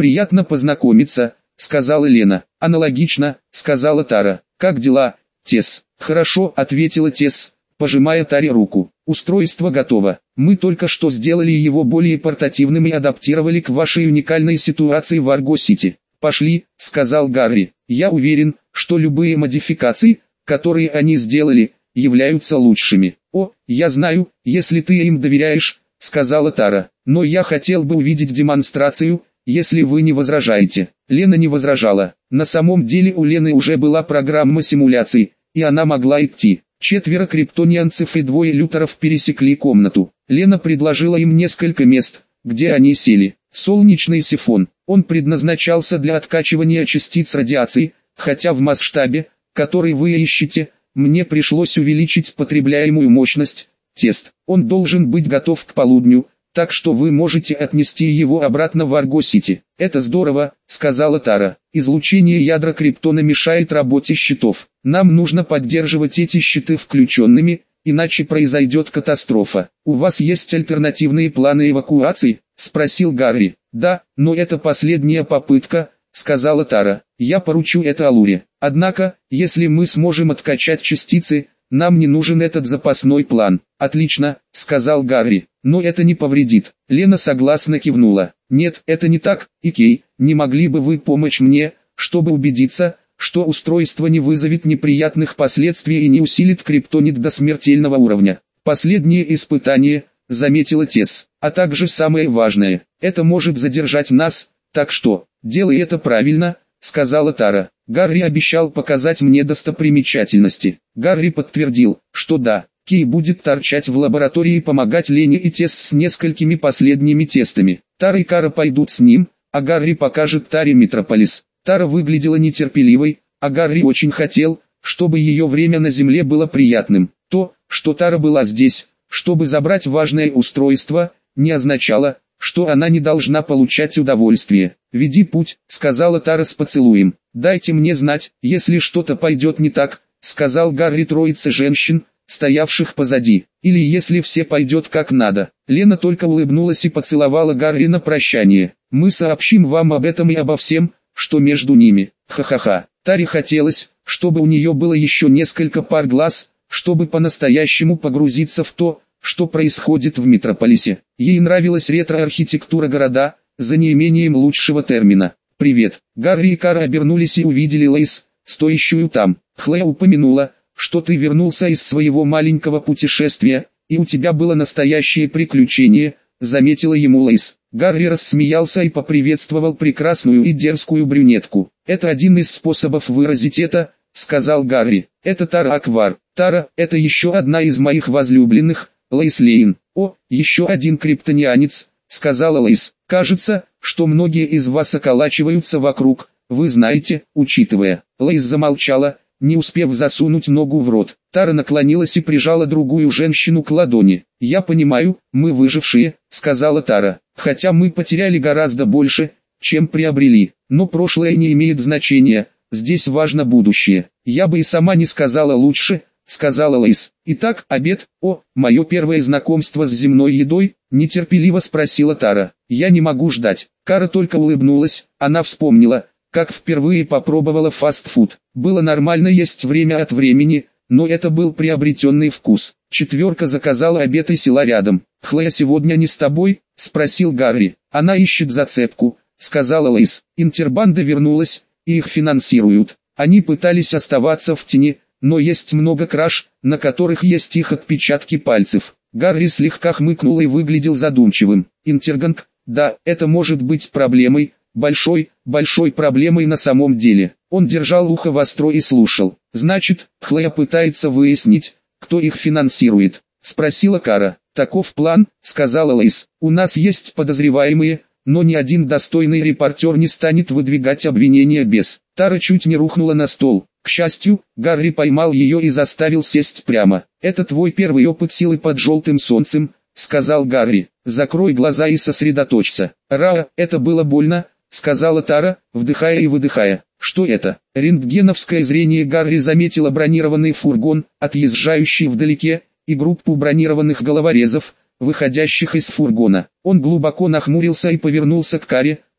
«Приятно познакомиться», — сказала Лена. «Аналогично», — сказала Тара. «Как дела, Тесс?» «Хорошо», — ответила Тесс, пожимая Таре руку. «Устройство готово. Мы только что сделали его более портативным и адаптировали к вашей уникальной ситуации в Арго-Сити». «Пошли», — сказал Гарри. «Я уверен, что любые модификации, которые они сделали, являются лучшими». «О, я знаю, если ты им доверяешь», — сказала Тара. «Но я хотел бы увидеть демонстрацию, если вы не возражаете». Лена не возражала. На самом деле у Лены уже была программа симуляций, и она могла идти. 4 криптонианцев и 2 лютеров пересекли комнату. Лена предложила им несколько мест, где они сели. Солнечный сифон. Он предназначался для откачивания частиц радиации, хотя в масштабе, который вы ищете, мне пришлось увеличить потребляемую мощность. Тест. Он должен быть готов к полудню, так что вы можете отнести его обратно в Арго-Сити. «Это здорово», — сказала Тара. «Излучение ядра криптона мешает работе щитов. Нам нужно поддерживать эти щиты включенными, иначе произойдет катастрофа». «У вас есть альтернативные планы эвакуации?» — спросил Гарри. «Да, но это последняя попытка», — сказала Тара. «Я поручу это Алуре. Однако, если мы сможем откачать частицы, нам не нужен этот запасной план». «Отлично», — сказал Гарри. «Но это не повредит». Лена согласно кивнула. «Нет, это не так, Икей, не могли бы вы помочь мне, чтобы убедиться, что устройство не вызовет неприятных последствий и не усилит криптонит до смертельного уровня?» «Последнее испытание», — заметила Тесс. «А также самое важное, это может задержать нас, так что, делай это правильно», — сказала Тара. «Гарри обещал показать мне достопримечательности». Гарри подтвердил, что да. Кей будет торчать в лаборатории и помогать Лене и Тесс с несколькими последними тестами. Тара и Кара пойдут с ним, а Гарри покажет Таре Метрополис. Тара выглядела нетерпеливой, а Гарри очень хотел, чтобы ее время на Земле было приятным. То, что Тара была здесь, чтобы забрать важное устройство, не означало, что она не должна получать удовольствие. «Веди путь», — сказала Тара с поцелуем. «Дайте мне знать, если что-то пойдет не так», — сказал Гарри троице женщин, стоявших позади, «или если все пойдет как надо». Лена только улыбнулась и поцеловала Гарри на прощание. «Мы сообщим вам об этом и обо всем, что между ними». Ха-ха-ха. Таре хотелось, чтобы у нее было еще несколько пар глаз, чтобы по-настоящему погрузиться в то, что происходит в Метрополисе. Ей нравилась ретро-архитектура города, за неимением лучшего термина. «Привет». Гарри и Кара обернулись и увидели Лейс, стоящую там. «Хлоя упомянула, что ты вернулся из своего маленького путешествия, и у тебя было настоящее приключение», — заметила ему Лейс. Гарри рассмеялся и поприветствовал прекрасную и дерзкую брюнетку. «Это один из способов выразить это», — сказал Гарри. «Это Тара Аквар. Тара — это еще одна из моих возлюбленных, Лейс Лейн». «О, еще один криптонианец», — сказала Лейс. «Кажется, что многие из вас околачиваются вокруг, вы знаете, учитывая». Лейс замолчала, не успев засунуть ногу в рот. Тара наклонилась и прижала другую женщину к ладони. «Я понимаю, мы выжившие», — сказала Тара. «Хотя мы потеряли гораздо больше, чем приобрели. Но прошлое не имеет значения, здесь важно будущее». «Я бы и сама не сказала лучше», — сказала Лейс. «Итак, обед, мое первое знакомство с земной едой?» — нетерпеливо спросила Тара. «Я не могу ждать». Кара только улыбнулась, она вспомнила, как впервые попробовала фастфуд. Было нормально есть время от времени, но это был приобретенный вкус. Четверка заказала обед и села рядом. «Хлоя сегодня не с тобой?» — спросил Гарри. «Она ищет зацепку», — сказала Лейс. «Интербанда вернулась, и их финансируют. Они пытались оставаться в тени, но есть много краж, на которых есть их отпечатки пальцев». Гарри слегка хмыкнул и выглядел задумчивым. «Интерганг, да, это может быть проблемой, большой проблемой на самом деле». Он держал ухо востро и слушал. «Значит, Хлоя пытается выяснить, кто их финансирует?» — спросила Кара. «Таков план», — сказала Лейс. «У нас есть подозреваемые, но ни один достойный репортер не станет выдвигать обвинения без». Тара чуть не рухнула на стол. К счастью, Гарри поймал ее и заставил сесть прямо. «Это твой первый опыт силы под желтым солнцем», — сказал Гарри. «Закрой глаза и сосредоточься». Это было больно», — сказала Тара, вдыхая и выдыхая. «Что это?» Рентгеновское зрение Гарри заметило бронированный фургон, отъезжающий вдалеке, и группу бронированных головорезов, выходящих из фургона. Он глубоко нахмурился и повернулся к Каре,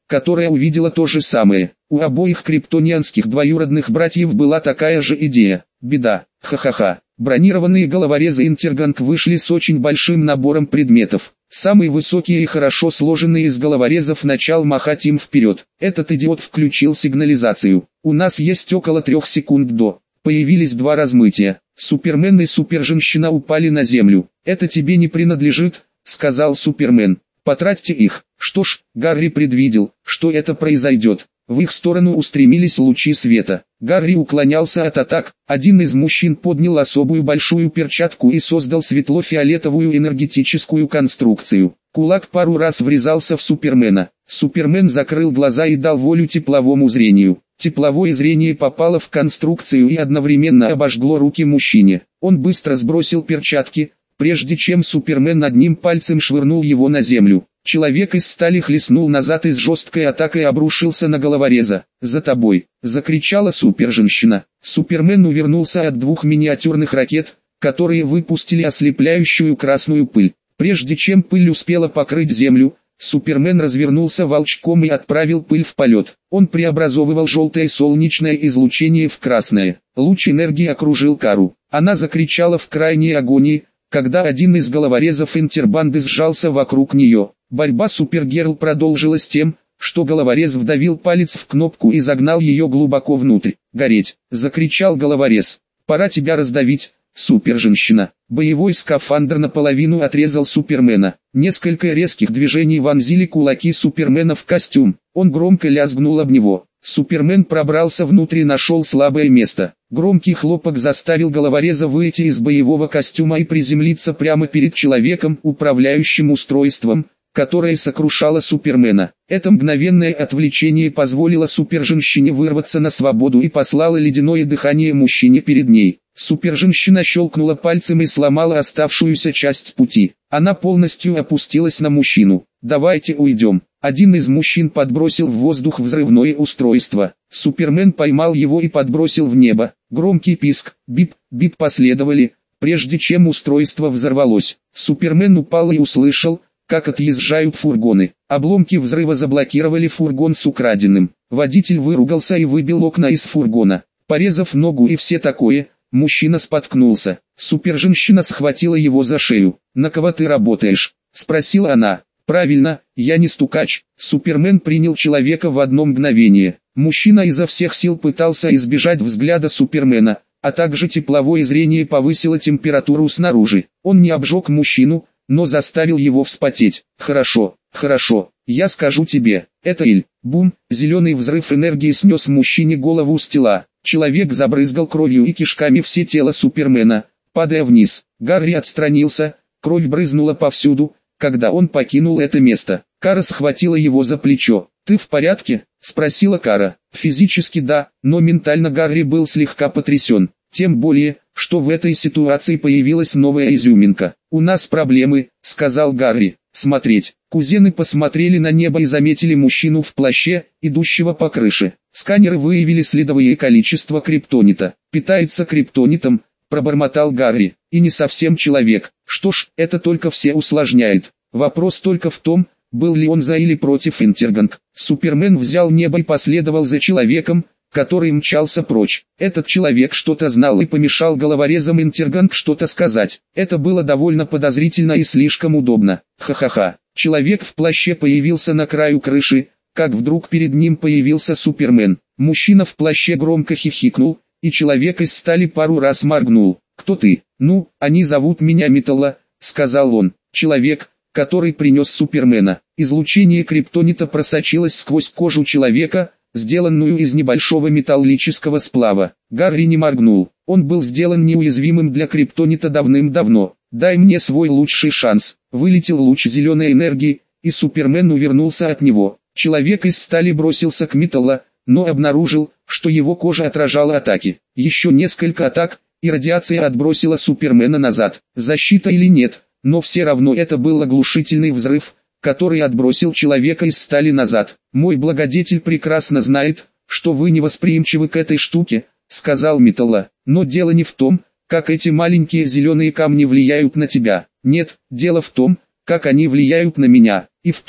которая увидела то же самое. У обоих криптонианских двоюродных братьев была такая же идея. Беда, ха-ха-ха. Бронированные головорезы Интерганг вышли с очень большим набором предметов. Самые высокие и хорошо сложенные из головорезов начал махать им вперед. Этот идиот включил сигнализацию. У нас есть около 3 секунд до. Появились два размытия. Супермен и Суперженщина упали на землю. «Это тебе не принадлежит», — сказал Супермен. «Потратьте их». Что ж, Гарри предвидел, что это произойдет. В их сторону устремились лучи света. Гарри уклонялся от атак. Один из мужчин поднял особую большую перчатку и создал светло-фиолетовую энергетическую конструкцию. Кулак пару раз врезался в Супермена. Супермен закрыл глаза и дал волю тепловому зрению. Тепловое зрение попало в конструкцию и одновременно обожгло руки мужчине. Он быстро сбросил перчатки, прежде чем Супермен одним пальцем швырнул его на землю. Человек из стали хлестнул назад и с жесткой атакой обрушился на головореза. «За тобой!» — закричала Суперженщина. Супермен увернулся от двух миниатюрных ракет, которые выпустили ослепляющую красную пыль. Прежде чем пыль успела покрыть землю, Супермен развернулся волчком и отправил пыль в полет. Он преобразовывал желтое солнечное излучение в красное. Луч энергии окружил Кару. Она закричала в крайней агонии, когда один из головорезов Интербанды сжался вокруг нее. Борьба Супергерл продолжилась тем, что головорез вдавил палец в кнопку и загнал ее глубоко внутрь. «Гореть!» — закричал головорез. «Пора тебя раздавить, Суперженщина!» Боевой скафандр наполовину отрезал Супермена. Несколько резких движений вонзили кулаки Супермена в костюм. Он громко лязгнул об него. Супермен пробрался внутрь и нашел слабое место. Громкий хлопок заставил головореза выйти из боевого костюма и приземлиться прямо перед человеком, управляющим устройством, которое сокрушало Супермена. Это мгновенное отвлечение позволило Суперженщине вырваться на свободу и послало ледяное дыхание мужчине перед ней. Суперженщина щелкнула пальцем и сломала оставшуюся часть пути. Она полностью опустилась на мужчину. «Давайте уйдем». Один из мужчин подбросил в воздух взрывное устройство. Супермен поймал его и подбросил в небо. Громкий писк, бип, бип последовали, прежде чем устройство взорвалось. Супермен упал и услышал, как отъезжают фургоны. Обломки взрыва заблокировали фургон с украденным. Водитель выругался и выбил окна из фургона. Порезав ногу и все такое, мужчина споткнулся. Суперженщина схватила его за шею. «На кого ты работаешь?» — спросила она. «Правильно, я не стукач». Супермен принял человека в одно мгновение. Мужчина изо всех сил пытался избежать взгляда Супермена, а также тепловое зрение повысило температуру снаружи. Он не обжег мужчину, но заставил его вспотеть. «Хорошо, хорошо, я скажу тебе, это Иль». Бум, зеленый взрыв энергии снес мужчине голову с тела. Человек забрызгал кровью и кишками все тело Супермена, падая вниз. Гарри отстранился, кровь брызнула повсюду, когда он покинул это место. Кара схватила его за плечо. «Ты в порядке?» — спросила Кара. Физически да, но ментально Гарри был слегка потрясен. Тем более, что в этой ситуации появилась новая изюминка. «У нас проблемы», — сказал Гарри. «Смотреть». Кузены посмотрели на небо и заметили мужчину в плаще, идущего по крыше. Сканеры выявили следовое количество криптонита. «Питается криптонитом», — пробормотал Гарри. «И не совсем человек». Что ж, это только все усложняет. Вопрос только в том, был ли он за или против Интерганг. Супермен взял небо и последовал за человеком, который мчался прочь. Этот человек что-то знал и помешал головорезам Интерганг что-то сказать. Это было довольно подозрительно и слишком удобно. Ха-ха-ха. Человек в плаще появился на краю крыши, как вдруг перед ним появился Супермен. Мужчина в плаще громко хихикнул, и человек из стали пару раз моргнул. «Кто ты?» «Ну, они зовут меня Металла», — сказал он. Человек, который принес Супермена. Излучение криптонита просочилось сквозь кожу человека, сделанную из небольшого металлического сплава. Гарри не моргнул. Он был сделан неуязвимым для криптонита давным-давно. «Дай мне свой лучший шанс». Вылетел луч зеленой энергии, и Супермен увернулся от него. Человек из стали бросился к Металла, но обнаружил, что его кожа отражала атаки. Еще несколько атак, и радиация отбросила Супермена назад. Защита или нет, но все равно это был оглушительный взрыв, который отбросил человека из стали назад. «Мой благодетель прекрасно знает, что вы невосприимчивы к этой штуке», — сказал Металла. «Но дело не в том, как эти маленькие зеленые камни влияют на тебя. Нет, дело в том, как они влияют на меня, и в том,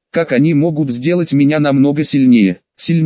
как они могут сделать меня намного сильнее,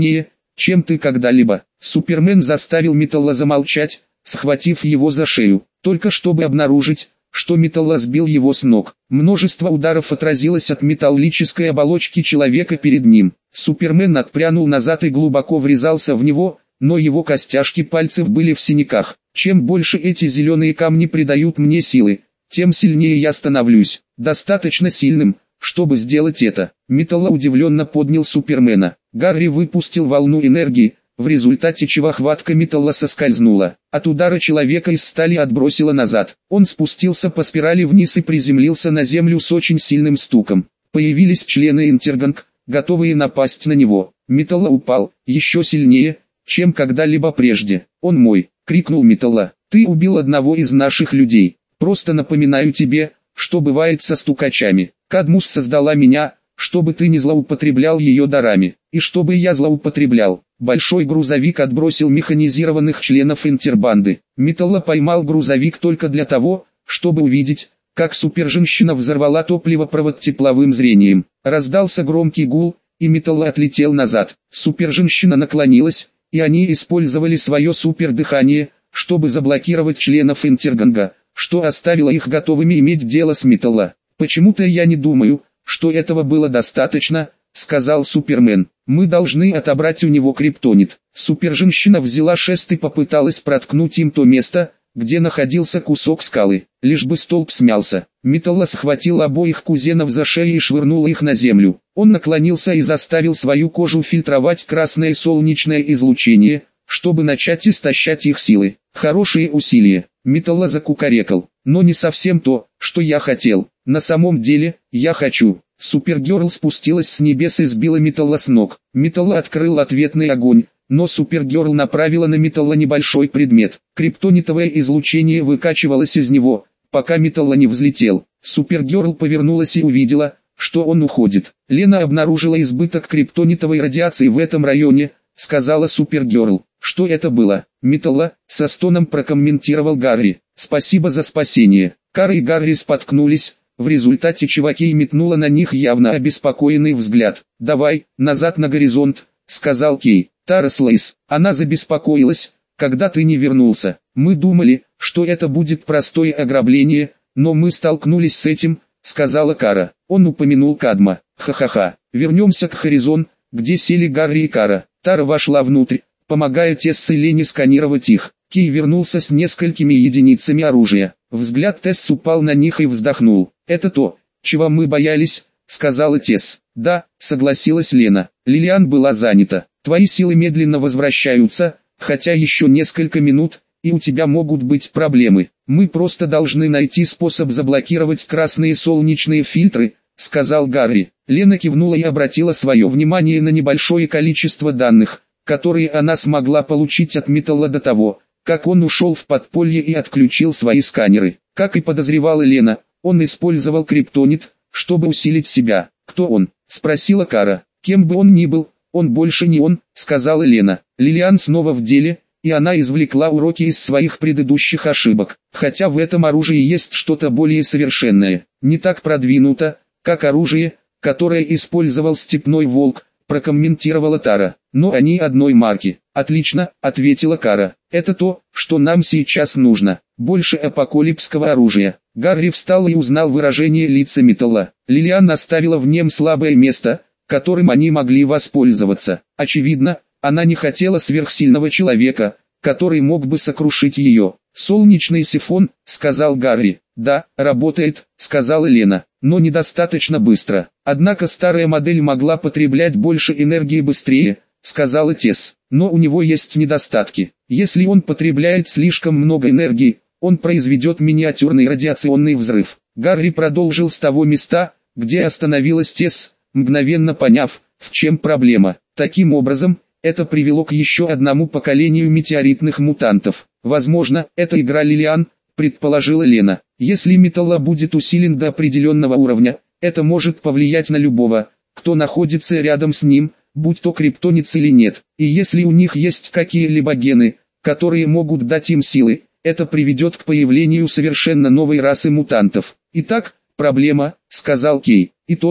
чем ты когда-либо. Супермен заставил Металла замолчать, схватив его за шею, только чтобы обнаружить, что Металла сбил его с ног. Множество ударов отразилось от металлической оболочки человека перед ним. Супермен отпрянул назад и глубоко врезался в него, но его костяшки пальцев были в синяках. Чем больше эти зеленые камни придают мне силы, тем сильнее я становлюсь. Достаточно сильным, чтобы сделать это. Металла удивленно поднял Супермена. Гарри выпустил волну энергии, в результате чего хватка Металла соскользнула. От удара человека из стали отбросило назад. Он спустился по спирали вниз и приземлился на землю с очень сильным стуком. Появились члены Интерганг, готовые напасть на него. Металла упал, еще сильнее, чем когда-либо прежде. «Он мой!» — крикнул Металла. «Ты убил одного из наших людей. Просто напоминаю тебе, что бывает со стукачами. Кадмус создала меня, чтобы ты не злоупотреблял ее дарами, и чтобы я злоупотреблял». Большой грузовик отбросил механизированных членов Интербанды. Металла поймал грузовик только для того, чтобы увидеть, как суперженщина взорвала топливопровод тепловым зрением. Раздался громкий гул, и Металла отлетел назад. Суперженщина наклонилась, и они использовали свое супердыхание, чтобы заблокировать членов Интерганга, что оставило их готовыми иметь дело с Металла. «Почему-то я не думаю, что этого было достаточно», — сказал Супермен. «Мы должны отобрать у него криптонит». Суперженщина взяла шест и попыталась проткнуть им то место, где находился кусок скалы, лишь бы столб смялся. Металла схватил обоих кузенов за шею и швырнул их на землю. Он наклонился и заставил свою кожу фильтровать красное солнечное излучение, чтобы начать истощать их силы. Хорошие усилия. Металла закукарекал. Но не совсем то, что я хотел. На самом деле, я хочу. Супергерл спустилась с небес и сбила Металла с ног. Металла открыл ответный огонь, но Супергерл направила на Металла небольшой предмет. Криптонитовое излучение выкачивалось из него, пока Металла не взлетел. Супергерл повернулась и увидела, что он уходит. «Лена обнаружила избыток криптонитовой радиации в этом районе», — сказала Супергерл. «Что это было?» «Металла», — со стоном прокомментировал Гарри. «Спасибо за спасение». Кара и Гарри споткнулись, в результате чего Кей метнула на них явно обеспокоенный взгляд. «Давай, назад на горизонт», — сказал Кей. «Тара Слейс». Она забеспокоилась, когда ты не вернулся. «Мы думали, что это будет простое ограбление, но мы столкнулись с этим», — сказала Кара. Он упомянул Кадма. «Ха-ха-ха. Вернемся к Хоризон, где сели Гарри и Кара». Тара вошла внутрь, помогая Тесс и Лене сканировать их. Кей вернулся с несколькими единицами оружия. Взгляд Тесс упал на них и вздохнул. «Это то, чего мы боялись», — сказала Тесс. «Да», — согласилась Лена. Лилиан была занята. «Твои силы медленно возвращаются, хотя еще несколько минут, и у тебя могут быть проблемы. Мы просто должны найти способ заблокировать красные солнечные фильтры», — сказал Гарри. Лена кивнула и обратила свое внимание на небольшое количество данных, которые она смогла получить от Металла до того, как он ушел в подполье и отключил свои сканеры. Как и подозревала Лена, он использовал криптонит, чтобы усилить себя. «Кто он?» — спросила Кара. «Кем бы он ни был, он больше не он», — сказала Лена. Лилиан снова в деле, и она извлекла уроки из своих предыдущих ошибок. Хотя в этом оружии есть что-то более совершенное, не так продвинуто, как оружие, которое использовал Степной Волк, прокомментировала Тара. «Но они одной марки». «Отлично», — ответила Кара. «Это то, что нам сейчас нужно. Больше апокалипского оружия». Гарри встал и узнал выражение лица Металла. Лилиан оставила в нем слабое место, которым они могли воспользоваться. Очевидно, она не хотела сверхсильного человека, который мог бы сокрушить ее. «Солнечный сифон», — сказал Гарри. «Да, работает», — сказала Лена, — «но недостаточно быстро». «Однако старая модель могла потреблять больше энергии быстрее», — сказала Тесс. «Но у него есть недостатки. Если он потребляет слишком много энергии, он произведет миниатюрный радиационный взрыв». Гарри продолжил с того места, где остановилась Тесс, мгновенно поняв, в чем проблема. Таким образом, это привело к еще одному поколению метеоритных мутантов. «Возможно, это игра Лилиан», — предположила Лена. «Если Металла будет усилен до определенного уровня, это может повлиять на любого, кто находится рядом с ним, будь то криптонец или нет. И если у них есть какие-либо гены, которые могут дать им силы, это приведет к появлению совершенно новой расы мутантов». «Итак, проблема», — сказал Кей, — «и тот,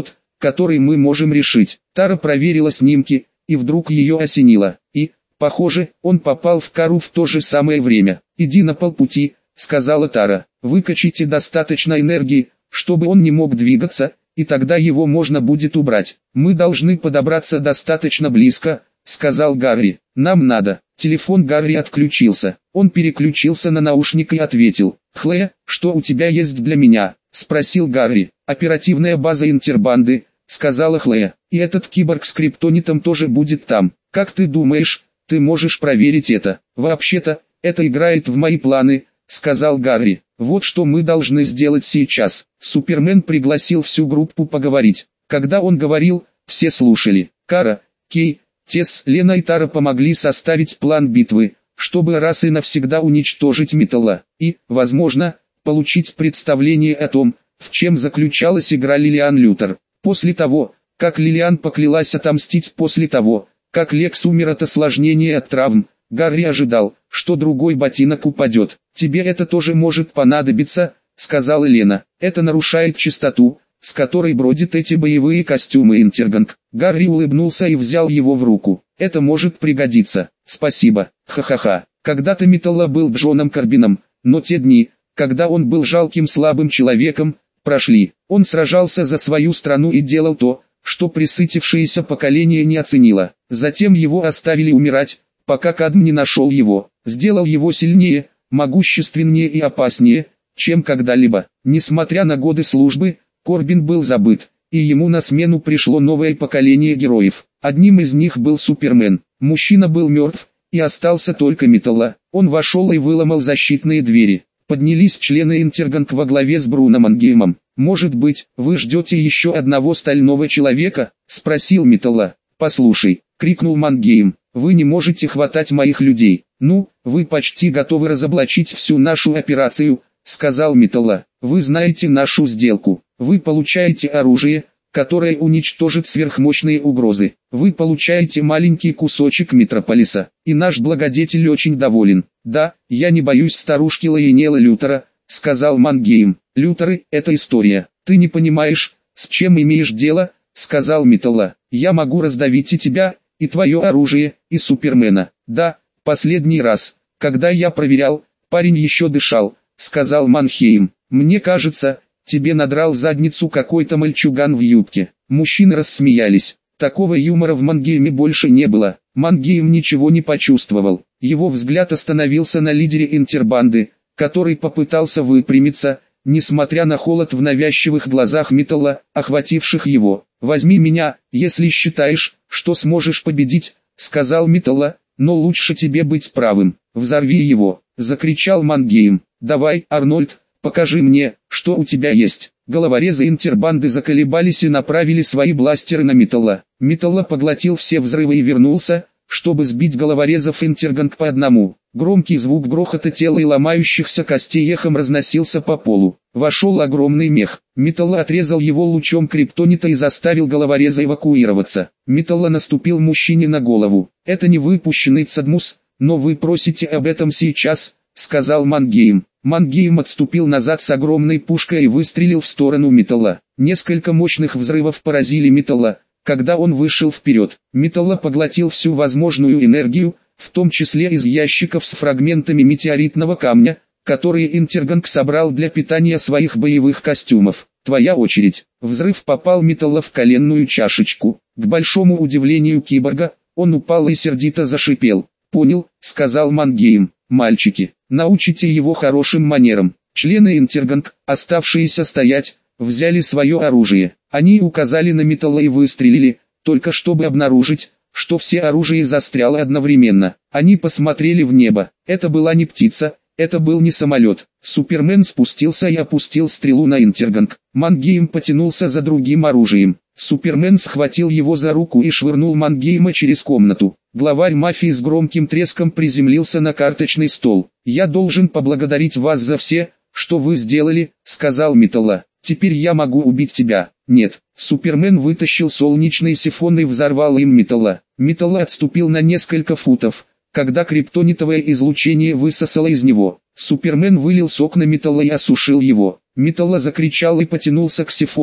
который мы можем решить. Тара проверила снимки, и вдруг ее осенило. И, похоже, он попал в Кару в то же самое время. «Иди на полпути», — сказала Тара. «Выкачайте достаточно энергии, чтобы он не мог двигаться, и тогда его можно будет убрать. Мы должны подобраться достаточно близко», — сказал Гарри. «Нам надо». Телефон Гарри отключился. Он переключился на наушник и ответил. «Хлоя, что у тебя есть для меня?» — спросил Гарри. «Оперативная база Интербанды», — сказала Хлоя. «И этот киборг с криптонитом тоже будет там. Как ты думаешь, ты можешь проверить это?» «Вообще-то, это играет в мои планы», — сказал Гарри. «Вот что мы должны сделать сейчас». Супермен пригласил всю группу поговорить. Когда он говорил, все слушали. Кара, Кей, Тесс, Лена и Тара помогли составить план битвы, чтобы раз и навсегда уничтожить Металла, и, возможно, получить представление о том, в чем заключалась игра Лилиан Лютер. После того, как Лилиан поклялась отомстить после того, как Лекс умер от осложнения от травм, Гарри ожидал, что другой ботинок упадет. «Тебе это тоже может понадобиться», — сказала Лена. «Это нарушает чистоту, с которой бродят эти боевые костюмы Интерганг». Гарри улыбнулся и взял его в руку. «Это может пригодиться. Спасибо. Ха-ха-ха». Когда-то Металла был Джоном Карбином, но те дни, когда он был жалким слабым человеком, прошли. Он сражался за свою страну и делал то, что пресытившееся поколение не оценило. Затем его оставили умирать, пока Кадм не нашел его, сделал его сильнее, могущественнее и опаснее, чем когда-либо. Несмотря на годы службы, Корбин был забыт, и ему на смену пришло новое поколение героев. Одним из них был Супермен. Мужчина был мертв, и остался только Металла. Он вошел и выломал защитные двери. Поднялись члены Интерганг во главе с Бруном Мангеймом. «Может быть, вы ждете еще одного стального человека?» — спросил Металла. «Послушай», — крикнул Мангейм, — «вы не можете хватать моих людей». «Ну, вы почти готовы разоблачить всю нашу операцию», — сказал Металла. «Вы знаете нашу сделку. Вы получаете оружие, которое уничтожит сверхмощные угрозы. Вы получаете маленький кусочек метрополиса, и наш благодетель очень доволен». «Да, я не боюсь старушки Лайонела Лютера», — сказал Мангейм. «Лютеры — это история. Ты не понимаешь, с чем имеешь дело», — сказал Металла. «Я могу раздавить и тебя, и твое оружие, и Супермена». «Да, последний раз, когда я проверял, парень еще дышал», — сказал Манхейм. «Мне кажется, тебе надрал задницу какой-то мальчуган в юбке». Мужчины рассмеялись. Такого юмора в Мангейме больше не было. Мангейм ничего не почувствовал. Его взгляд остановился на лидере Интербанды, который попытался выпрямиться, несмотря на холод в навязчивых глазах Металла, охвативших его. «Возьми меня, если считаешь, что сможешь победить», — сказал Металла, — «но лучше тебе быть правым». «Взорви его», — закричал Мангейм. «Давай, Арнольд, покажи мне, что у тебя есть». Головорезы Интербанды заколебались и направили свои бластеры на Металла. Металла поглотил все взрывы и вернулся, чтобы сбить головорезов Интерганг по одному. Громкий звук грохота тела и ломающихся костей эхом разносился по полу. Вошел огромный мех. Металла отрезал его лучом криптонита и заставил головореза эвакуироваться. Металла наступил мужчине на голову. «Это не выпущенный Цадмус, но вы просите об этом сейчас», — сказал Мангейм. Мангейм отступил назад с огромной пушкой и выстрелил в сторону Металла. Несколько мощных взрывов поразили Металла, когда он вышел вперед. Металла поглотил всю возможную энергию, в том числе из ящиков с фрагментами метеоритного камня, которые Интерганг собрал для питания своих боевых костюмов. «Твоя очередь». Взрыв попал Металла в коленную чашечку. К большому удивлению киборга, он упал и сердито зашипел. «Понял», — сказал Мангейм. «Мальчики, научите его хорошим манерам». Члены Интерганг, оставшиеся стоять, взяли свое оружие. Они указали на Металла и выстрелили, только чтобы обнаружить, что все оружие застряло одновременно. Они посмотрели в небо. Это была не птица, это был не самолет. Супермен спустился и опустил стрелу на Интерганг. Мангейм потянулся за другим оружием. Супермен схватил его за руку и швырнул Мангейма через комнату. Главарь мафии с громким треском приземлился на карточный стол. «Я должен поблагодарить вас за все, что вы сделали», — сказал Металла. «Теперь я могу убить тебя». «Нет». Супермен вытащил солнечный сифон и взорвал им Металла. Металла отступил на несколько футов, когда криптонитовое излучение высосало из него. Супермен вылил сок на Металла и осушил его. Металла закричал и потянулся к сифону,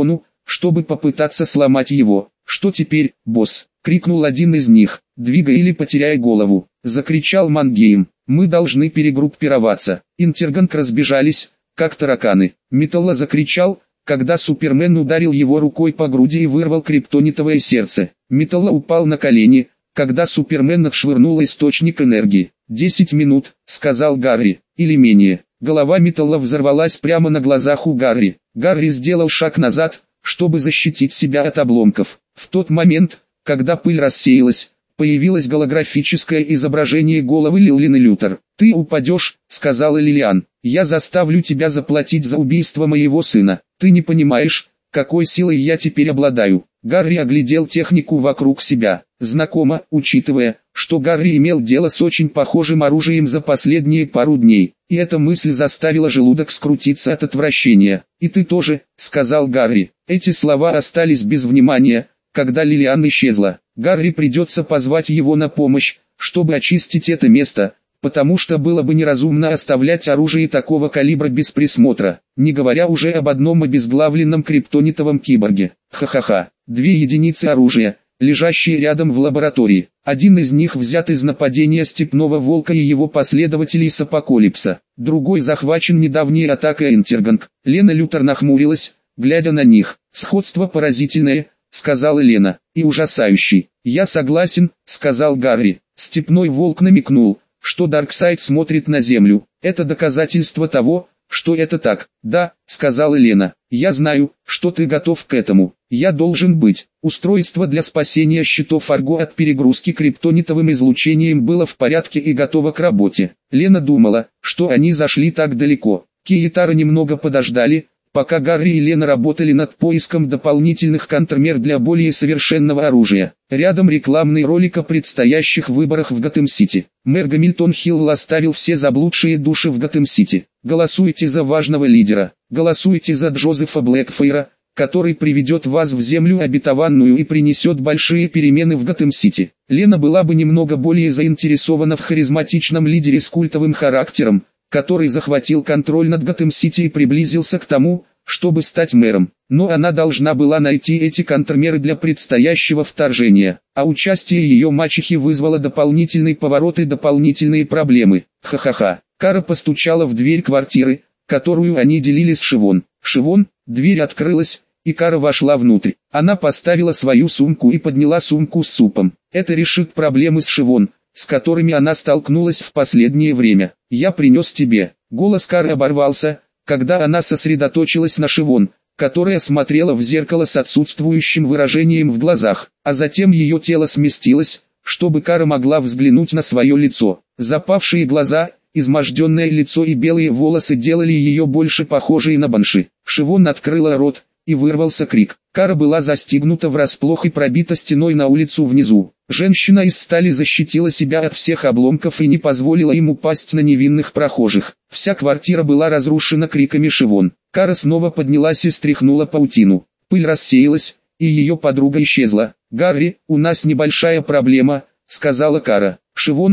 чтобы попытаться сломать его. «Что теперь, босс?» — крикнул один из них. «Двигай или потеряй голову!» — закричал Мангейм. «Мы должны перегруппироваться». Интерганг разбежались, как тараканы. Металла закричал, когда Супермен ударил его рукой по груди и вырвал криптонитовое сердце. Металла упал на колени, когда Супермен отшвырнул источник энергии. 10 минут, сказал Гарри, или менее. Голова Металла взорвалась прямо на глазах у Гарри. Гарри сделал шаг назад, чтобы защитить себя от обломков. В тот момент, когда пыль рассеялась, появилось голографическое изображение головы Лилины Лютер. «Ты упадешь», — сказала Лилиан. «Я заставлю тебя заплатить за убийство моего сына. Ты не понимаешь, какой силой я теперь обладаю». Гарри оглядел технику вокруг себя. Знакомо, учитывая, что Гарри имел дело с очень похожим оружием за последние пару дней. И эта мысль заставила желудок скрутиться от отвращения. «И ты тоже», — сказал Гарри. Эти слова остались без внимания, когда Лилиан исчезла. Гарри придется позвать его на помощь, чтобы очистить это место, потому что было бы неразумно оставлять оружие такого калибра без присмотра, не говоря уже об одном обезглавленном криптонитовом киборге. Ха-ха-ха. 2 единицы оружия, лежащие рядом в лаборатории. Один из них взят из нападения Степного Волка и его последователей с Апокалипса. Другой захвачен недавней атакой Интерганг. Лена Лютер нахмурилась, глядя на них. «Сходство поразительное», — сказала Лена, — «и ужасающий». «Я согласен», — сказал Гарри. Степной Волк намекнул, что Дарксайд смотрит на Землю. «Это доказательство того, что это так». «Да», — сказала Лена, — «я знаю, что ты готов к этому. Я должен быть». Устройство для спасения щитов Арго от перегрузки криптонитовым излучением было в порядке и готово к работе. Лена думала, что они зашли так далеко. Кей и Тара немного подождали, пока Гарри и Лена работали над поиском дополнительных контрмер для более совершенного оружия. Рядом рекламный ролик о предстоящих выборах в Готэм-Сити. Мэр Гамильтон Хилл оставил все заблудшие души в Готэм-Сити. Голосуйте за важного лидера. Голосуйте за Джозефа Блэкфейра, который приведет вас в землю обетованную и принесет большие перемены в Готэм-Сити. Лена была бы немного более заинтересована в харизматичном лидере с культовым характером, который захватил контроль над Готэм-Сити и приблизился к тому, чтобы стать мэром. Но она должна была найти эти контрмеры для предстоящего вторжения, а участие ее мачехи вызвало дополнительный поворот и дополнительные проблемы. Ха-ха-ха. Кара постучала в дверь квартиры, которую они делили с Шивон. «Шивон», дверь открылась, и Кара вошла внутрь. Она поставила свою сумку и подняла сумку с супом. Это решит проблемы с Шивон, с которыми она столкнулась в последнее время. «Я принес тебе». Голос Кары оборвался, когда она сосредоточилась на Шивон, которая смотрела в зеркало с отсутствующим выражением в глазах, а затем ее тело сместилось, чтобы Кара могла взглянуть на свое лицо. Запавшие глаза, изможденное лицо и белые волосы делали ее больше похожей на банши. Шивон открыла рот, и вырвался крик. Кара была застигнута врасплох и пробита стеной на улицу внизу. Женщина из стали защитила себя от всех обломков и не позволила им упасть на невинных прохожих. Вся квартира была разрушена криками Шивон. Кара снова поднялась и стряхнула паутину. Пыль рассеялась, и ее подруга исчезла. «Гарри, у нас небольшая проблема», — сказала Кара. «Шивон,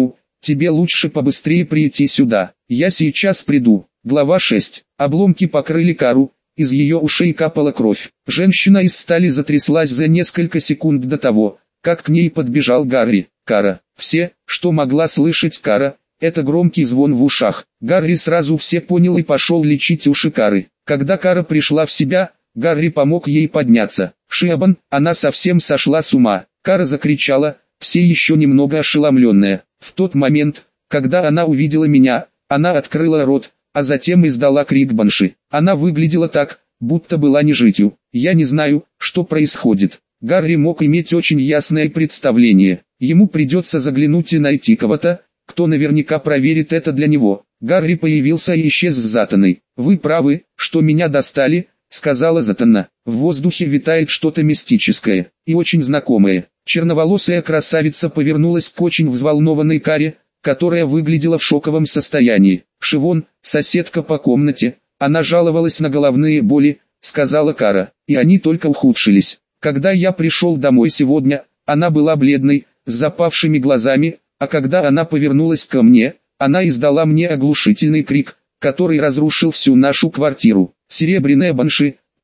тебе лучше побыстрее прийти сюда. Я сейчас приду». Глава 6. Обломки покрыли Кару. Из ее ушей капала кровь. Женщина из стали затряслась за несколько секунд до того, как к ней подбежал Гарри. «Кара». Все, что могла слышать Кара, это громкий звон в ушах. Гарри сразу все понял и пошел лечить уши Кары. Когда Кара пришла в себя, Гарри помог ей подняться. «Шиабан, она совсем сошла с ума». Кара закричала, все еще немного ошеломленная. В тот момент, когда она увидела меня, она открыла рот, а затем издала крик банши. Она выглядела так, будто была нежитью. «Я не знаю, что происходит». Гарри мог иметь очень ясное представление. Ему придется заглянуть и найти кого-то, кто наверняка проверит это для него. Гарри появился и исчез с Затаной. «Вы правы, что меня достали», — сказала Затана. В воздухе витает что-то мистическое и очень знакомое. Черноволосая красавица повернулась к очень взволнованной Каре, которая выглядела в шоковом состоянии. «Шивон, соседка по комнате, она жаловалась на головные боли», — сказала Кара, — «и они только ухудшились. Когда я пришел домой сегодня, она была бледной, с запавшими глазами, а когда она повернулась ко мне, она издала мне оглушительный крик, который разрушил всю нашу квартиру. Серебряная банши», —